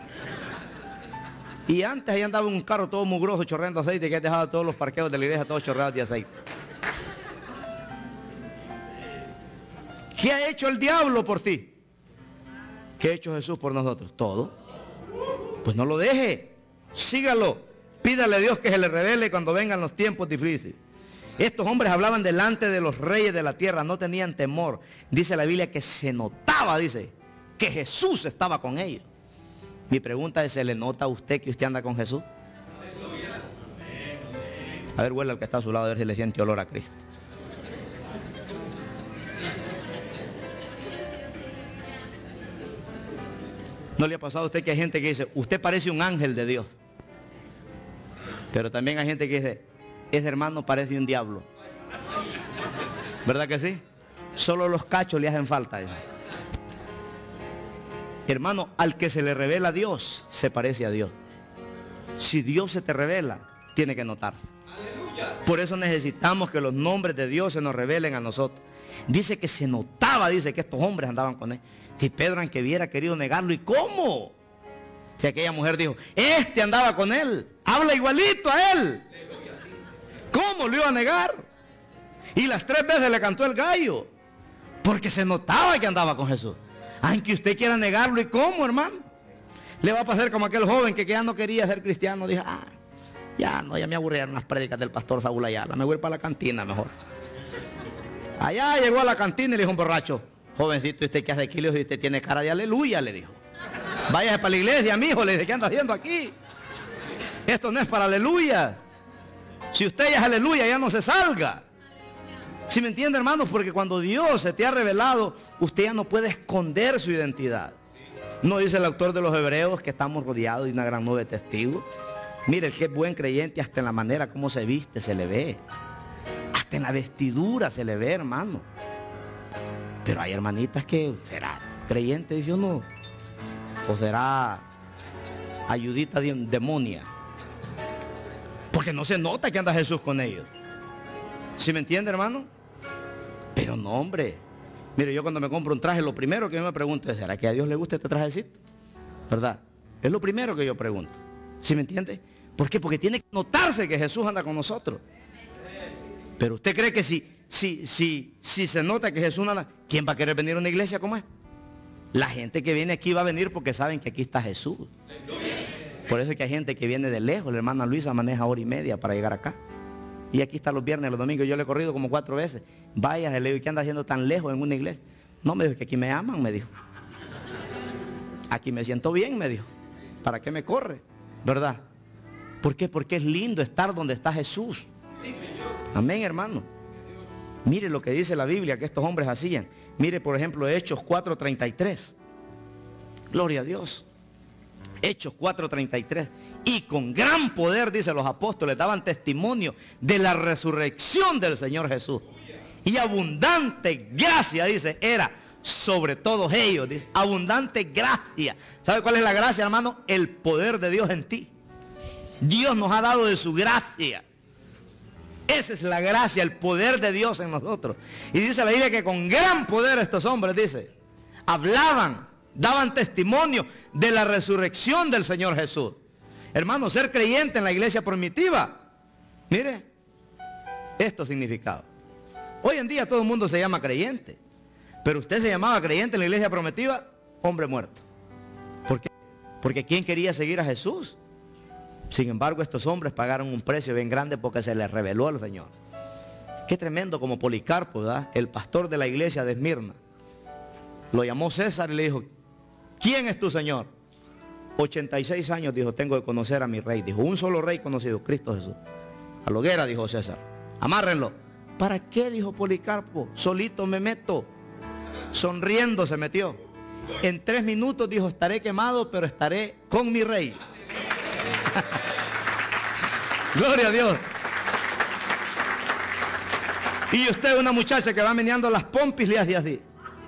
Y antes ahí andaba un carro todo mugroso, chorreando aceite, que ha dejado todos los parqueos de la iglesia todos chorreados de aceite. ¿Qué ha hecho el diablo por ti? ¿Qué ha hecho Jesús por nosotros? Todo. Pues no lo deje, sígalo. Pídale a Dios que se le revele cuando vengan los tiempos difíciles. Estos hombres hablaban delante de los reyes de la tierra, no tenían temor. Dice la Biblia que se notaba, dice, que Jesús estaba con ellos. Mi pregunta es, ¿se le nota a usted que usted anda con Jesús? A ver, huele al que está a su lado, a ver si le siente olor a Cristo. ¿No le ha pasado a usted que hay gente que dice, usted parece un ángel de Dios? Pero también hay gente que dice, ese hermano parece un diablo. ¿Verdad que sí? Solo los cachos le hacen falta. Dice. Hermano, al que se le revela a Dios, se parece a Dios. Si Dios se te revela, tiene que notarse. Por eso necesitamos que los nombres de Dios se nos revelen a nosotros. Dice que se notaba, dice que estos hombres andaban con él. Si Pedro, aunque hubiera querido negarlo, ¿y cómo? Si aquella mujer dijo, este andaba con él, habla igualito a él. ¿Cómo lo iba a negar? Y las tres veces le cantó el gallo, porque se notaba que andaba con Jesús. Aunque usted quiera negarlo, ¿y cómo, hermano? Le va a pasar como aquel joven que, que ya no quería ser cristiano. Dijo, ah, ya no, ya me aburrieron las prédicas del pastor Saúl Ayala, me voy a ir para la cantina mejor. Allá llegó a la cantina y le dijo un borracho, jovencito, ¿usted qué hace aquí? Le dijo, usted tiene cara de aleluya, le dijo. Váyase para la iglesia, mijo, le dice, ¿qué anda haciendo aquí? Esto no es para aleluya. Si usted ya es aleluya, ya no se salga. ¿Sí me entiende, hermanos? Porque cuando Dios se te ha revelado, usted ya no puede esconder su identidad. No dice el autor de los Hebreos que estamos rodeados de una gran nube de testigos. Mire, que es buen creyente, hasta en la manera como se viste se le ve. Hasta en la vestidura se le ve, hermano. Pero hay hermanitas que será creyente, dice uno, o será ayudita de demonia. Porque no se nota que anda Jesús con ellos. ¿Sí me entiende, hermano? Pero no, hombre. Mire, yo cuando me compro un traje, lo primero que yo me pregunto es, ¿será que a Dios le gusta este trajecito? ¿Verdad? Es lo primero que yo pregunto. ¿Sí me entiende? ¿Por qué? Porque tiene que notarse que Jesús anda con nosotros. Pero usted cree que si, si, si, si se nota que Jesús anda, ¿quién va a querer venir a una iglesia como esta? La gente que viene aquí va a venir porque saben que aquí está Jesús. Por eso es que hay gente que viene de lejos. La hermana Luisa maneja hora y media para llegar acá. Y aquí está los viernes, los domingos. Yo le he corrido como cuatro veces. Vaya, le digo, ¿qué anda haciendo tan lejos en una iglesia? No, me dijo, que aquí me aman, me dijo. Aquí me siento bien, me dijo. ¿Para qué me corre? ¿Verdad? ¿Por qué? Porque es lindo estar donde está Jesús. Amén, hermano. Mire lo que dice la Biblia que estos hombres hacían. Mire, por ejemplo, Hechos cuatro treinta y tres. Gloria a Dios. Hechos cuatro treinta y tres. Y con gran poder, dice, los apóstoles daban testimonio de la resurrección del Señor Jesús. Y abundante gracia, dice, era sobre todos ellos. Dice, abundante gracia. ¿Sabe cuál es la gracia, hermano? El poder de Dios en ti. Dios nos ha dado de su gracia. Esa es la gracia, el poder de Dios en nosotros. Y dice la Biblia que con gran poder estos hombres, dice, hablaban, daban testimonio de la resurrección del Señor Jesús. Hermano, ser creyente en la iglesia primitiva, mire, esto significaba. Hoy en día todo el mundo se llama creyente, pero usted se llamaba creyente en la iglesia primitiva, hombre muerto. ¿Por qué? Porque ¿quién quería seguir a Jesús? Sin embargo, estos hombres pagaron un precio bien grande porque se les reveló al Señor. Qué tremendo, como Policarpo, ¿verdad? El pastor de la iglesia de Esmirna. Lo llamó César y le dijo, ¿quién es tu Señor? ochenta y seis años, dijo, tengo que conocer a mi rey. Dijo, un solo rey conocido, Cristo Jesús. A la hoguera, dijo César, amárrenlo. ¿Para qué? Dijo Policarpo, solito me meto. Sonriendo se metió. En tres minutos dijo, estaré quemado, pero estaré con mi rey. Gloria a Dios. Y usted, una muchacha que va meneando las pompis, le hace así.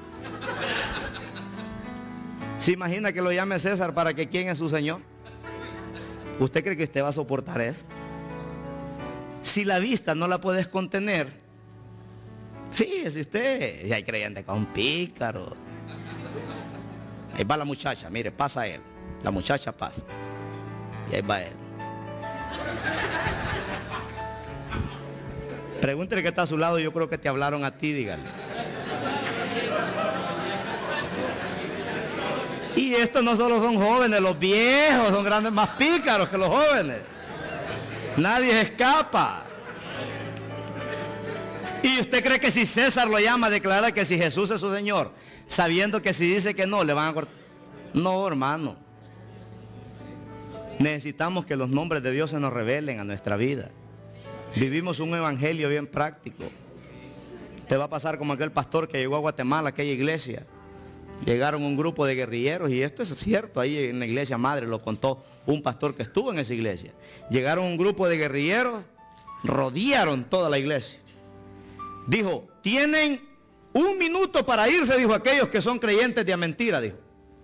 ¿Se imagina que lo llame César para que quién es su Señor? ¿Usted cree que usted va a soportar eso? Si la vista no la puedes contener, fíjese usted, si hay creyentes con pícaros. Ahí va la muchacha, mire, pasa él. La muchacha pasa. Y ahí va él. Pregúntele que está a su lado, yo creo que te hablaron a ti, dígale. Y estos no solo son jóvenes, los viejos son grandes, más pícaros que los jóvenes. Nadie escapa. ¿Y usted cree que si César lo llama, declara que si Jesús es su Señor, sabiendo que si dice que no, le van a cortar? No, hermano. Necesitamos que los nombres de Dios se nos revelen a nuestra vida. Vivimos un evangelio bien práctico. Te va a pasar como aquel pastor que llegó a Guatemala, a aquella iglesia. Llegaron un grupo de guerrilleros, y esto es cierto, ahí en la iglesia madre lo contó un pastor que estuvo en esa iglesia. Llegaron un grupo de guerrilleros, rodearon toda la iglesia. Dijo, tienen un minuto para irse, dijo, aquellos que son creyentes de mentira, dijo.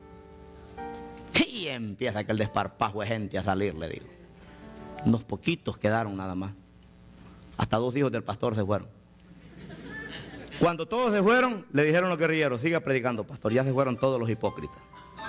Y empieza aquel desparpajo de gente a salir, le digo. Unos poquitos quedaron nada más. Hasta dos hijos del pastor se fueron. Cuando todos se fueron, le dijeron los guerrilleros, siga predicando, pastor, ya se fueron todos los hipócritas.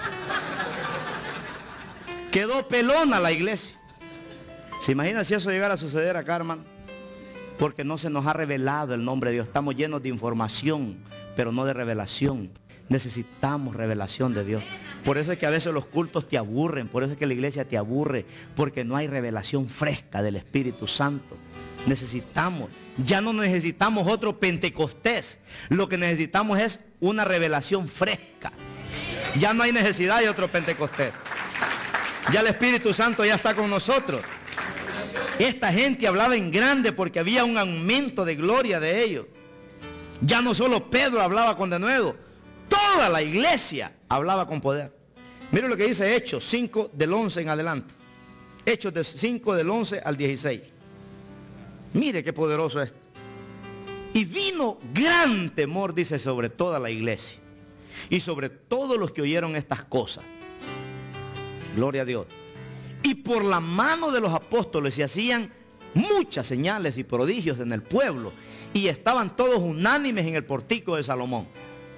Quedó pelona la iglesia. ¿Se imagina si eso llegara a suceder acá, hermano? Porque no se nos ha revelado el nombre de Dios. Estamos llenos de información, pero no de revelación. Necesitamos revelación de Dios. Por eso es que a veces los cultos te aburren, por eso es que la iglesia te aburre, porque no hay revelación fresca del Espíritu Santo. Necesitamos, ya no necesitamos otro Pentecostés, lo que necesitamos es una revelación fresca. Ya no hay necesidad de otro Pentecostés. Ya el Espíritu Santo ya está con nosotros. Esta gente hablaba en grande porque había un aumento de gloria de ellos. Ya no solo Pedro hablaba con denuedo, toda la iglesia hablaba con poder. Mire lo que dice Hechos cinco del once en adelante. Hechos de cinco del once al dieciséis. Mire qué poderoso es. Y vino gran temor, dice, sobre toda la iglesia y sobre todos los que oyeron estas cosas. Gloria a Dios. Y por la mano de los apóstoles se hacían muchas señales y prodigios en el pueblo, y estaban todos unánimes en el portico de Salomón.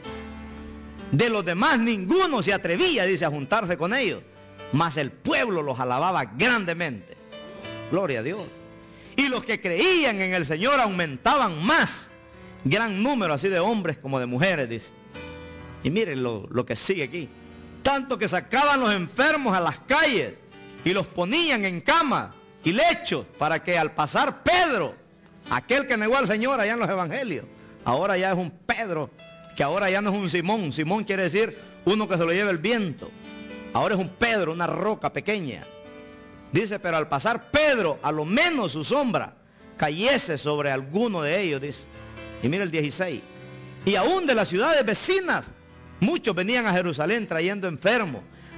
De los demás ninguno se atrevía, dice, a juntarse con ellos, mas el pueblo los alababa grandemente. Gloria a Dios. Y los que creían en el Señor aumentaban más, gran número así de hombres como de mujeres, dice. Y miren lo, lo que sigue aquí. Tanto que sacaban los enfermos a las calles y los ponían en camas y lechos, para que al pasar Pedro, aquel que negó al Señor allá en los evangelios, ahora ya es un Pedro, que ahora ya no es un Simón. Simón quiere decir uno que se lo lleva el viento. Ahora es un Pedro, una roca pequeña. Dice, pero al pasar Pedro, a lo menos su sombra cayese sobre alguno de ellos, dice. Y mira el dieciséis. Y aún de las ciudades vecinas, muchos venían a Jerusalén trayendo enfermos,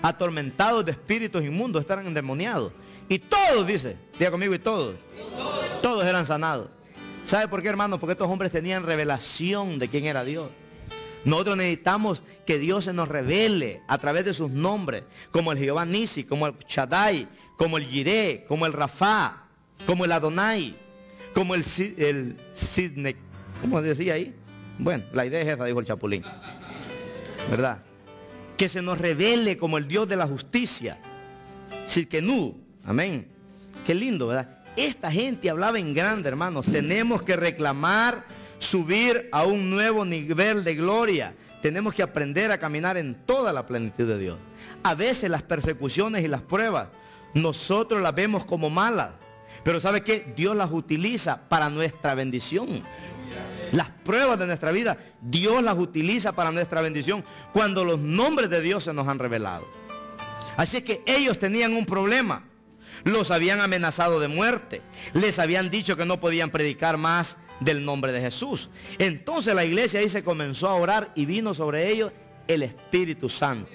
atormentados de espíritus inmundos, estaban endemoniados. Y todos, dice, diga conmigo, y todos, todos eran sanados. ¿Sabe por qué, hermano? Porque estos hombres tenían revelación de quién era Dios. Nosotros necesitamos que Dios se nos revele a través de sus nombres, como el Jehová Nisi, como el Shaddai, como el Jireh, como el Rafa, como el Adonai, como el, el Sidne, ¿cómo decía ahí? Bueno, la idea es esa, dijo el Chapulín, ¿verdad? Que se nos revele como el Dios de la justicia, Sidkenu, amén. Qué lindo, ¿verdad? Esta gente hablaba en grande, hermanos. Tenemos que reclamar subir a un nuevo nivel de gloria. Tenemos que aprender a caminar en toda la plenitud de Dios. A veces las persecuciones y las pruebas nosotros las vemos como malas, pero ¿sabe qué? Dios las utiliza para nuestra bendición. Las pruebas de nuestra vida, Dios las utiliza para nuestra bendición cuando los nombres de Dios se nos han revelado. Así es que ellos tenían un problema. Los habían amenazado de muerte. Les habían dicho que no podían predicar más del nombre de Jesús. Entonces la iglesia ahí se comenzó a orar y vino sobre ellos el Espíritu Santo.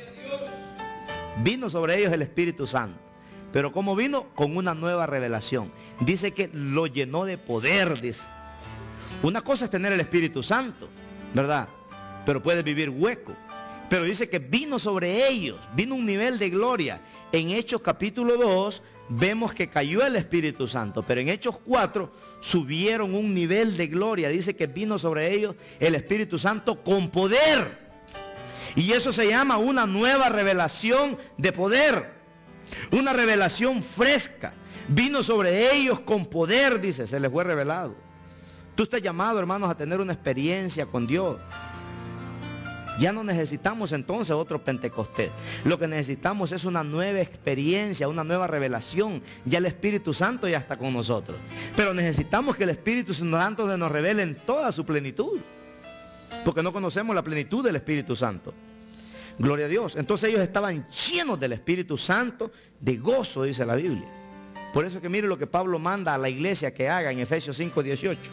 Vino sobre ellos el Espíritu Santo. Pero ¿cómo vino? Con una nueva revelación. Dice que lo llenó de poder, dice. Una cosa es tener el Espíritu Santo, ¿verdad? Pero puedes vivir hueco. Pero dice que vino sobre ellos, vino un nivel de gloria. En Hechos capítulo dos vemos que cayó el Espíritu Santo, pero en Hechos cuatro subieron un nivel de gloria. Dice que vino sobre ellos el Espíritu Santo con poder. Y eso se llama una nueva revelación de poder. Una revelación fresca. Vino sobre ellos con poder, dice, se les fue revelado. Tú estás llamado, hermanos, a tener una experiencia con Dios. Ya no necesitamos entonces otro Pentecostés. Lo que necesitamos es una nueva experiencia, una nueva revelación. Ya el Espíritu Santo ya está con nosotros. Pero necesitamos que el Espíritu Santo se nos revele en toda su plenitud. Porque no conocemos la plenitud del Espíritu Santo. Gloria a Dios. Entonces ellos estaban llenos del Espíritu Santo, de gozo, dice la Biblia. Por eso que mire lo que Pablo manda a la iglesia que haga en Efesios cinco dieciocho.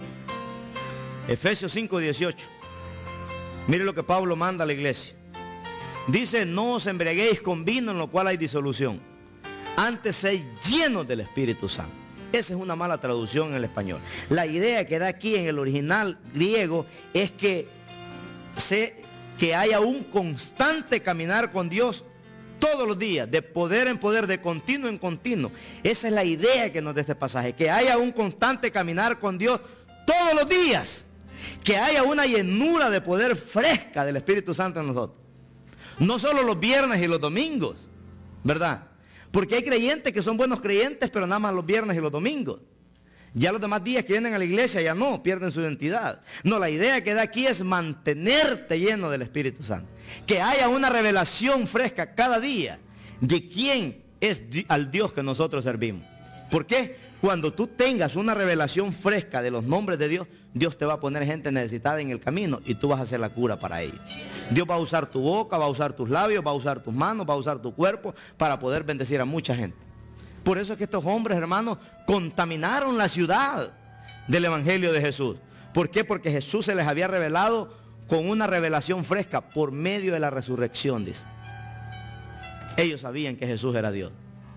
Efesios cinco dieciocho. Mire lo que Pablo manda a la iglesia. Dice, no os embriaguéis con vino en lo cual hay disolución. Antes sed llenos del Espíritu Santo. Esa es una mala traducción en el español. La idea que da aquí en el original griego es que, se, que haya un constante caminar con Dios todos los días, de poder en poder, de continuo en continuo. Esa es la idea que nos da este pasaje. Que haya un constante caminar con Dios todos los días. Que haya una llenura de poder fresca del Espíritu Santo en nosotros. No solo los viernes y los domingos, ¿verdad? Porque hay creyentes que son buenos creyentes, pero nada más los viernes y los domingos. Ya los demás días que vienen a la iglesia ya no, pierden su identidad. No, la idea que da aquí es mantenerte lleno del Espíritu Santo. Que haya una revelación fresca cada día de quién es al Dios que nosotros servimos. ¿Por qué? Cuando tú tengas una revelación fresca de los nombres de Dios, Dios te va a poner gente necesitada en el camino y tú vas a hacer la cura para ellos. Dios va a usar tu boca, va a usar tus labios, va a usar tus manos, va a usar tu cuerpo para poder bendecir a mucha gente. Por eso es que estos hombres, hermanos, contaminaron la ciudad del Evangelio de Jesús. ¿Por qué? Porque Jesús se les había revelado con una revelación fresca por medio de la resurrección, dice. Ellos sabían que Jesús era Dios.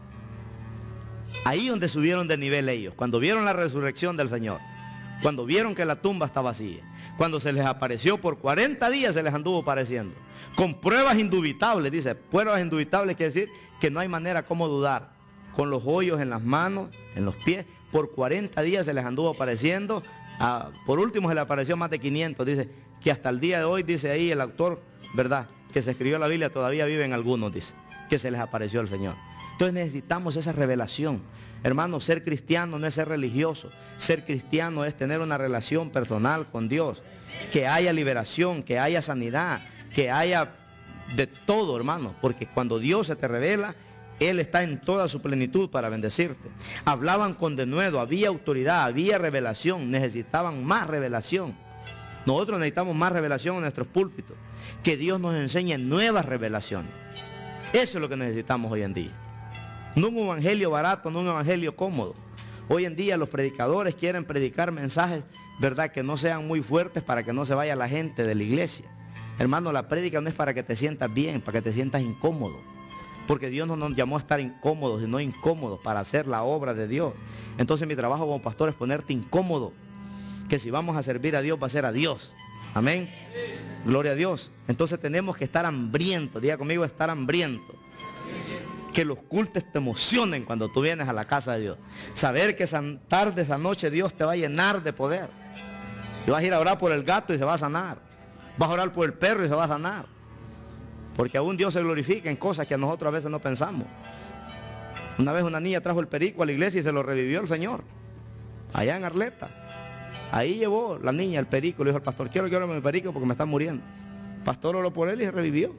Ahí donde subieron de nivel ellos, cuando vieron la resurrección del Señor, cuando vieron que la tumba estaba vacía, cuando se les apareció por cuarenta días, se les anduvo apareciendo, con pruebas indubitables, dice, pruebas indubitables quiere decir que no hay manera como dudar, con los hoyos en las manos, en los pies, por cuarenta días se les anduvo apareciendo, a, por último se les apareció más de quinientos, dice, que hasta el día de hoy, dice ahí el autor, ¿verdad?, que se escribió la Biblia, todavía viven algunos, dice, que se les apareció el Señor. Entonces necesitamos esa revelación. Hermano, ser cristiano no es ser religioso. Ser cristiano es tener una relación personal con Dios. Que haya liberación, que haya sanidad, que haya de todo, hermano. Porque cuando Dios se te revela, Él está en toda su plenitud para bendecirte. Hablaban con denuedo, había autoridad, había revelación. Necesitaban más revelación. Nosotros necesitamos más revelación en nuestros púlpitos. Que Dios nos enseñe nuevas revelaciones. Eso es lo que necesitamos hoy en día. No un evangelio barato, no un evangelio cómodo. Hoy en día los predicadores quieren predicar mensajes, ¿verdad?, que no sean muy fuertes para que no se vaya la gente de la iglesia. Hermano, la prédica no es para que te sientas bien, para que te sientas incómodo. Porque Dios no nos llamó a estar incómodos, sino incómodos para hacer la obra de Dios. Entonces mi trabajo como pastor es ponerte incómodo. Que si vamos a servir a Dios, va a ser a Dios. Amén. Gloria a Dios. Entonces tenemos que estar hambrientos. Diga conmigo, estar hambrientos. Que los cultos te emocionen cuando tú vienes a la casa de Dios. Saber que esa tarde, esa noche, Dios te va a llenar de poder. Y vas a ir a orar por el gato y se va a sanar. Vas a orar por el perro y se va a sanar. Porque aún Dios se glorifica en cosas que nosotros a veces no pensamos. Una vez una niña trajo el perico a la iglesia y se lo revivió el Señor. Allá en Arleta. Ahí llevó la niña el perico. Le dijo al pastor, quiero que ore por mi perico porque me está muriendo. El pastor oró por él y se revivió.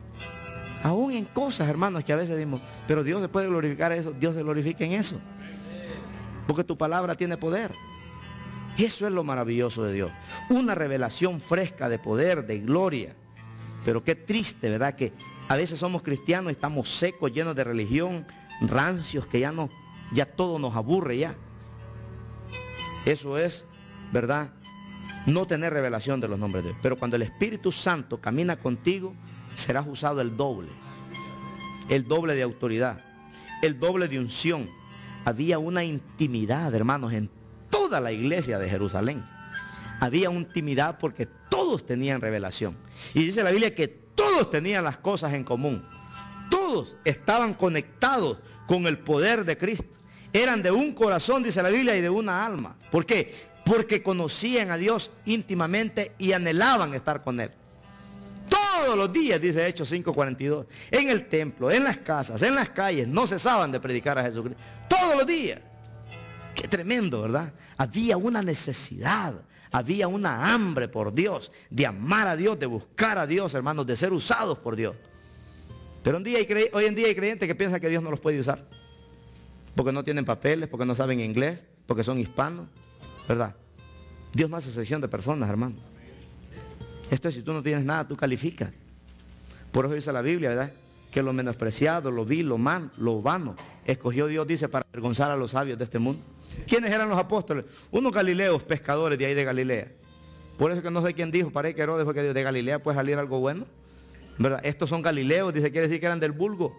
Aún en cosas, hermanos, que a veces decimos, pero Dios se puede glorificar eso. Dios se glorifica en eso. Porque tu palabra tiene poder. Eso es lo maravilloso de Dios. Una revelación fresca de poder, de gloria. Pero qué triste, ¿verdad? Que a veces somos cristianos y estamos secos, llenos de religión, rancios, que ya no, ya todo nos aburre ya. Eso es, ¿verdad? No tener revelación de los nombres de Dios. Pero cuando el Espíritu Santo camina contigo, serás usado el doble. El doble de autoridad. El doble de unción. Había una intimidad, hermanos, en toda la iglesia de Jerusalén. Había una intimidad porque todos tenían revelación. Y dice la Biblia que todos tenían las cosas en común. Todos estaban conectados con el poder de Cristo. Eran de un corazón, dice la Biblia, y de una alma. ¿Por qué? Porque conocían a Dios íntimamente y anhelaban estar con Él. Todos los días, dice Hechos cinco cuarenta y dos, en el templo, en las casas, en las calles, no cesaban de predicar a Jesucristo. Todos los días. Qué tremendo, ¿verdad? Había una necesidad, había una hambre por Dios, de amar a Dios, de buscar a Dios, hermanos, de ser usados por Dios. Pero un día hay cre- hoy en día hay creyentes que piensan que Dios no los puede usar. Porque no tienen papeles, porque no saben inglés, porque son hispanos, ¿verdad? Dios no hace excepción de personas, hermano. Esto es, si tú no tienes nada, tú calificas. Por eso dice la Biblia, ¿verdad? Que lo menospreciado, lo vil, lo man, lo vano, escogió Dios, dice, para avergonzar a los sabios de este mundo. ¿Quiénes eran los apóstoles? Unos galileos, pescadores de ahí de Galilea. Por eso que no sé quién dijo, parece que Herodes fue que dijo, de Galilea puede salir algo bueno, ¿verdad? Estos son galileos, dice, quiere decir que eran del vulgo.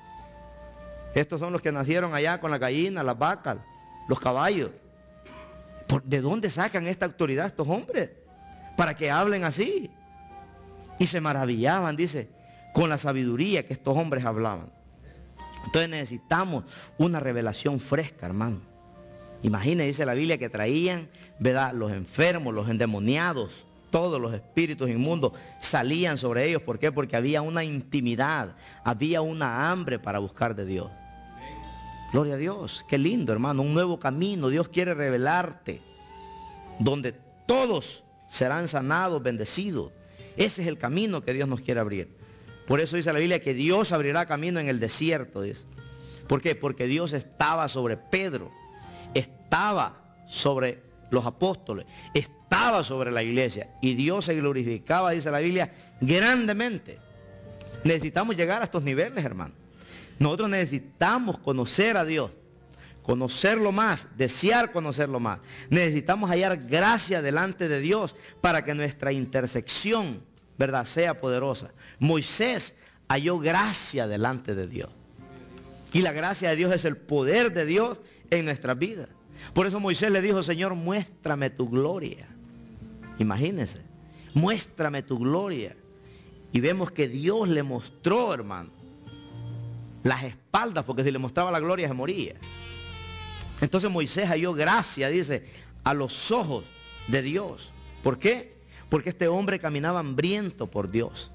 Estos son los que nacieron allá con la gallina, las vacas, los caballos. ¿De dónde sacan esta autoridad estos hombres? Para que hablen así. Y se maravillaban, dice, con la sabiduría que estos hombres hablaban. Entonces necesitamos una revelación fresca, hermano. Imagina, dice la Biblia, que traían, ¿verdad?, los enfermos, los endemoniados, todos los espíritus inmundos salían sobre ellos. ¿Por qué? Porque había una intimidad, había una hambre para buscar de Dios. Gloria a Dios, qué lindo, hermano, un nuevo camino. Dios quiere revelarte, donde todos serán sanados, bendecidos. Ese es el camino que Dios nos quiere abrir. Por eso dice la Biblia que Dios abrirá camino en el desierto, dice. ¿Por qué? Porque Dios estaba sobre Pedro, estaba sobre los apóstoles, estaba sobre la iglesia, y Dios se glorificaba, dice la Biblia, grandemente. Necesitamos llegar a estos niveles, hermano. Nosotros necesitamos conocer a Dios, conocerlo más, desear conocerlo más. Necesitamos hallar gracia delante de Dios para que nuestra intersección, ¿verdad?, sea poderosa. Moisés halló gracia delante de Dios. Y la gracia de Dios es el poder de Dios en nuestras vidas. Por eso Moisés le dijo, Señor, muéstrame tu gloria. Imagínense, muéstrame tu gloria. Y vemos que Dios le mostró, hermano, las espaldas, porque si le mostraba la gloria se moría. Entonces Moisés halló gracia, dice, a los ojos de Dios. ¿Por qué? Porque este hombre caminaba hambriento por Dios.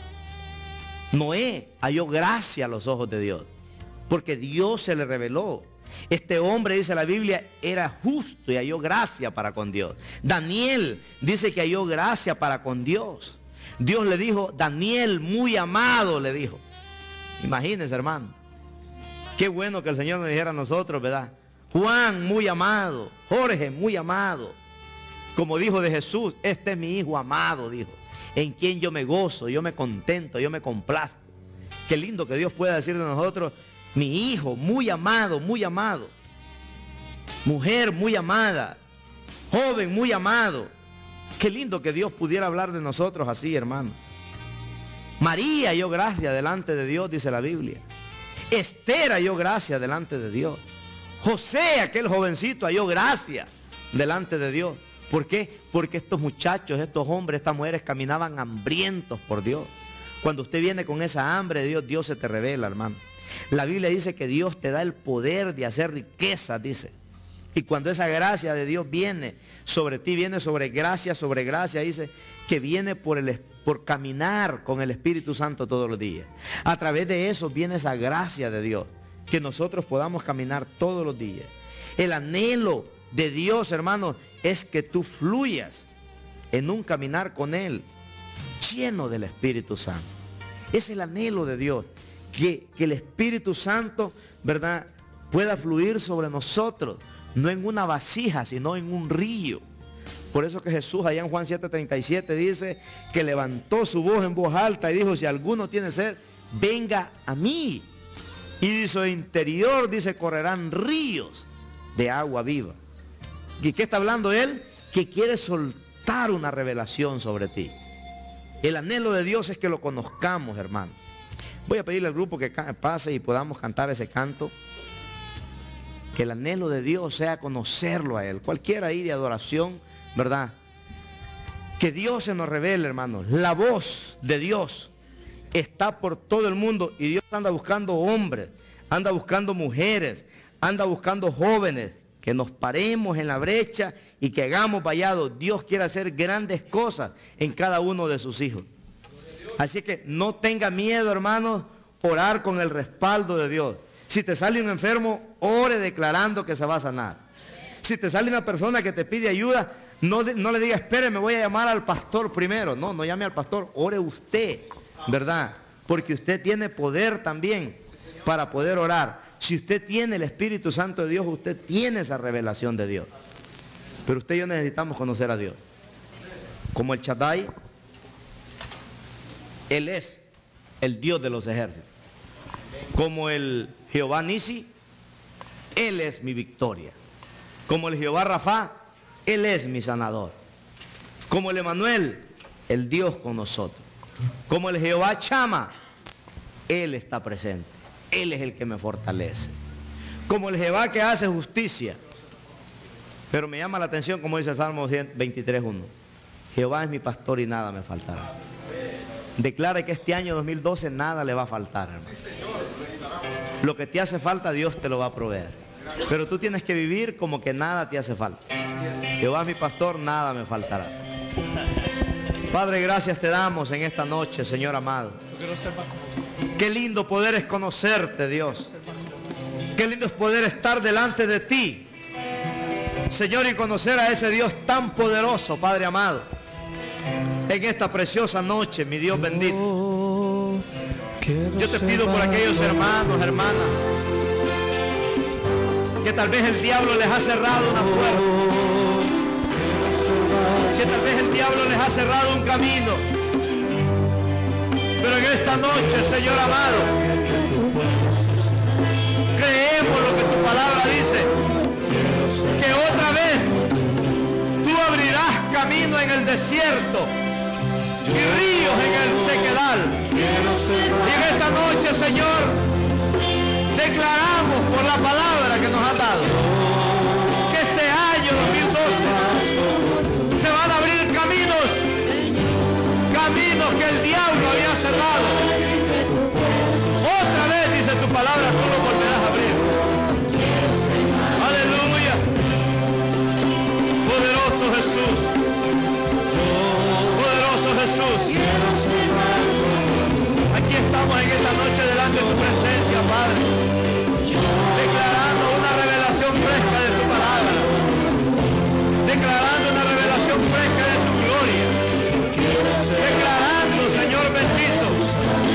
Noé halló gracia a los ojos de Dios, porque Dios se le reveló. Este hombre, dice la Biblia, era justo y halló gracia para con Dios. Daniel dice que halló gracia para con Dios. Dios le dijo, Daniel, muy amado, le dijo. Imagínense, hermano. Qué bueno que el Señor nos dijera a nosotros, ¿verdad? Juan, muy amado. Jorge, muy amado. Como dijo de Jesús, este es mi hijo amado, dijo, en quien yo me gozo, yo me contento, yo me complazco. Qué lindo que Dios pueda decir de nosotros, mi hijo, muy amado, muy amado. Mujer, muy amada. Joven, muy amado. Qué lindo que Dios pudiera hablar de nosotros así, hermano. María halló gracia delante de Dios, dice la Biblia. Esther halló gracia delante de Dios. José, aquel jovencito, halló gracia delante de Dios. ¿Por qué? Porque estos muchachos, estos hombres, estas mujeres caminaban hambrientos por Dios. Cuando usted viene con esa hambre de Dios, Dios se te revela, hermano. La Biblia dice que Dios te da el poder de hacer riquezas, dice. Y cuando esa gracia de Dios viene sobre ti, viene sobre gracia, sobre gracia, dice que viene por, el, por caminar con el Espíritu Santo todos los días. A través de eso viene esa gracia de Dios, que nosotros podamos caminar todos los días. El anhelo de Dios, hermanos, es que tú fluyas en un caminar con Él, lleno del Espíritu Santo. Es el anhelo de Dios, que, que el Espíritu Santo, ¿verdad?, pueda fluir sobre nosotros, no en una vasija, sino en un río. Por eso que Jesús allá en Juan siete treinta y siete dice que levantó su voz en voz alta y dijo: si alguno tiene sed, venga a mí. Y de su interior, dice, correrán ríos de agua viva. ¿Y qué está hablando Él? Que quiere soltar una revelación sobre ti. El anhelo de Dios es que lo conozcamos, hermano. Voy a pedirle al grupo que pase y podamos cantar ese canto. Que el anhelo de Dios sea conocerlo a Él. Cualquiera ahí de adoración, ¿verdad? Que Dios se nos revele, hermanos. La voz de Dios está por todo el mundo. Y Dios anda buscando hombres, anda buscando mujeres, anda buscando jóvenes. Que nos paremos en la brecha y que hagamos vallados. Dios quiere hacer grandes cosas en cada uno de sus hijos. Así que no tenga miedo, hermanos, orar con el respaldo de Dios. Si te sale un enfermo, ore declarando que se va a sanar. Si te sale una persona que te pide ayuda, no, no le diga: espere, me voy a llamar al pastor primero. No, no llame al pastor, ore usted, ¿verdad? Porque usted tiene poder también para poder orar. Si usted tiene el Espíritu Santo de Dios, usted tiene esa revelación de Dios. Pero usted y yo necesitamos conocer a Dios. Como el Shaddai, Él es el Dios de los ejércitos. Como el Jehová Nisi, Él es mi victoria. Como el Jehová Rafa, Él es mi sanador. Como el Emanuel, el Dios con nosotros. Como el Jehová Chama, Él está presente. Él es el que me fortalece. Como el Jehová que hace justicia. Pero me llama la atención, como dice el Salmo veintitrés uno. Jehová es mi pastor y nada me faltará. Declara que este año dos mil doce nada le va a faltar, hermano. Lo que te hace falta, Dios te lo va a proveer. Pero tú tienes que vivir como que nada te hace falta. Jehová es mi pastor, nada me faltará. Padre, gracias te damos en esta noche, Señor amado. Qué lindo poder es conocerte, Dios. Qué lindo es poder estar delante de ti, Señor, y conocer a ese Dios tan poderoso, Padre amado. En esta preciosa noche, mi Dios bendito, yo te pido por aquellos hermanos, hermanas, que tal vez el diablo les ha cerrado una puerta, que tal vez el diablo les ha cerrado un camino. Pero en esta noche, Señor amado, creemos lo que tu palabra dice, que otra vez tú abrirás camino en el desierto y ríos en el sequedal. Y en esta noche, Señor, declaramos por la palabra que nos has dado que este año dos mil doce se van a abrir caminos, caminos que el diablo había cerrado. Otra vez, dice tu palabra, tú lo volverás a abrir. Aleluya. Poderoso Jesús. Poderoso Jesús. Aquí estamos en esta noche delante de tu presencia, Padre, declarando una revelación fresca de tu palabra, declarando una revelación fresca de tu gloria, declarando, Señor bendito,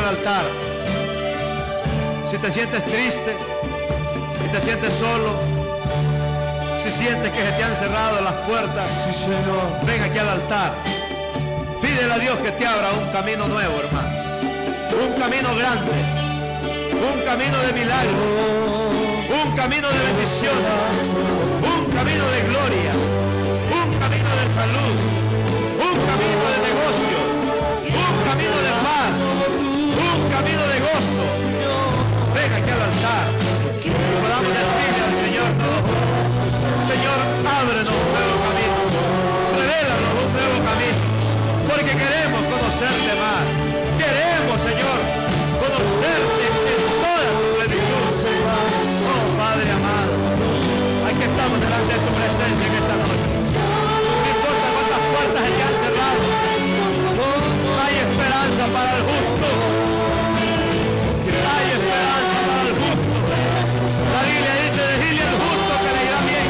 al altar. Si te sientes triste, si te sientes solo, si sientes que se te han cerrado las puertas, Sí, Señor. ven aquí al altar. Pídele a Dios que te abra un camino nuevo, hermano. Un camino grande. Un camino de milagro. Un camino de bendiciones. Un camino de gloria. Un camino de salud. Un camino de negocio. Un camino de paz. Un camino de gozo. Ven aquí al altar. Y podamos decirle al Señor todos juntos: Señor, ábrenos un nuevo camino. Revélanos un nuevo camino. Porque queremos conocerte más. Queremos, Señor, conocerte en toda tu plenitud. Oh, Padre amado, aquí estamos delante de tu presencia en esta noche. No importa cuántas puertas se te han cerrado, hay esperanza para el justo. Hay esperanza para el justo. La Biblia dice: decirle al justo que le irá bien.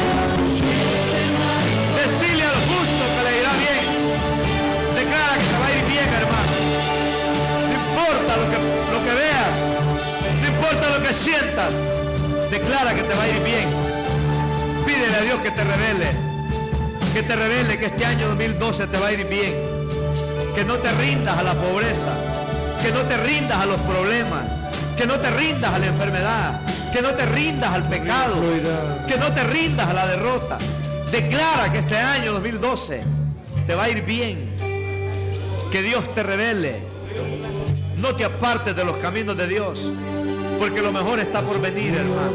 Decirle al justo que le irá bien. Declara que te va a ir bien, hermano. No importa lo que, lo que veas, no importa lo que sientas, declara que te va a ir bien. Pídele a Dios que te revele, que te revele que este año dos mil doce te va a ir bien. Que no te rindas a la pobreza, que no te rindas a los problemas, que no te rindas a la enfermedad, que no te rindas al pecado, que no te rindas a la derrota. Declara que este año dos mil doce te va a ir bien. Que Dios te revele. No te apartes de los caminos de Dios, porque lo mejor está por venir, hermano.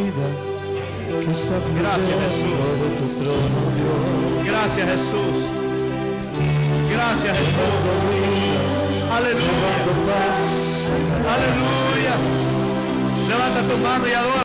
Gracias, Jesús. Gracias, Jesús. Gracias, Jesús. Aleluya. Aleluya. Levanta tu mano y adora.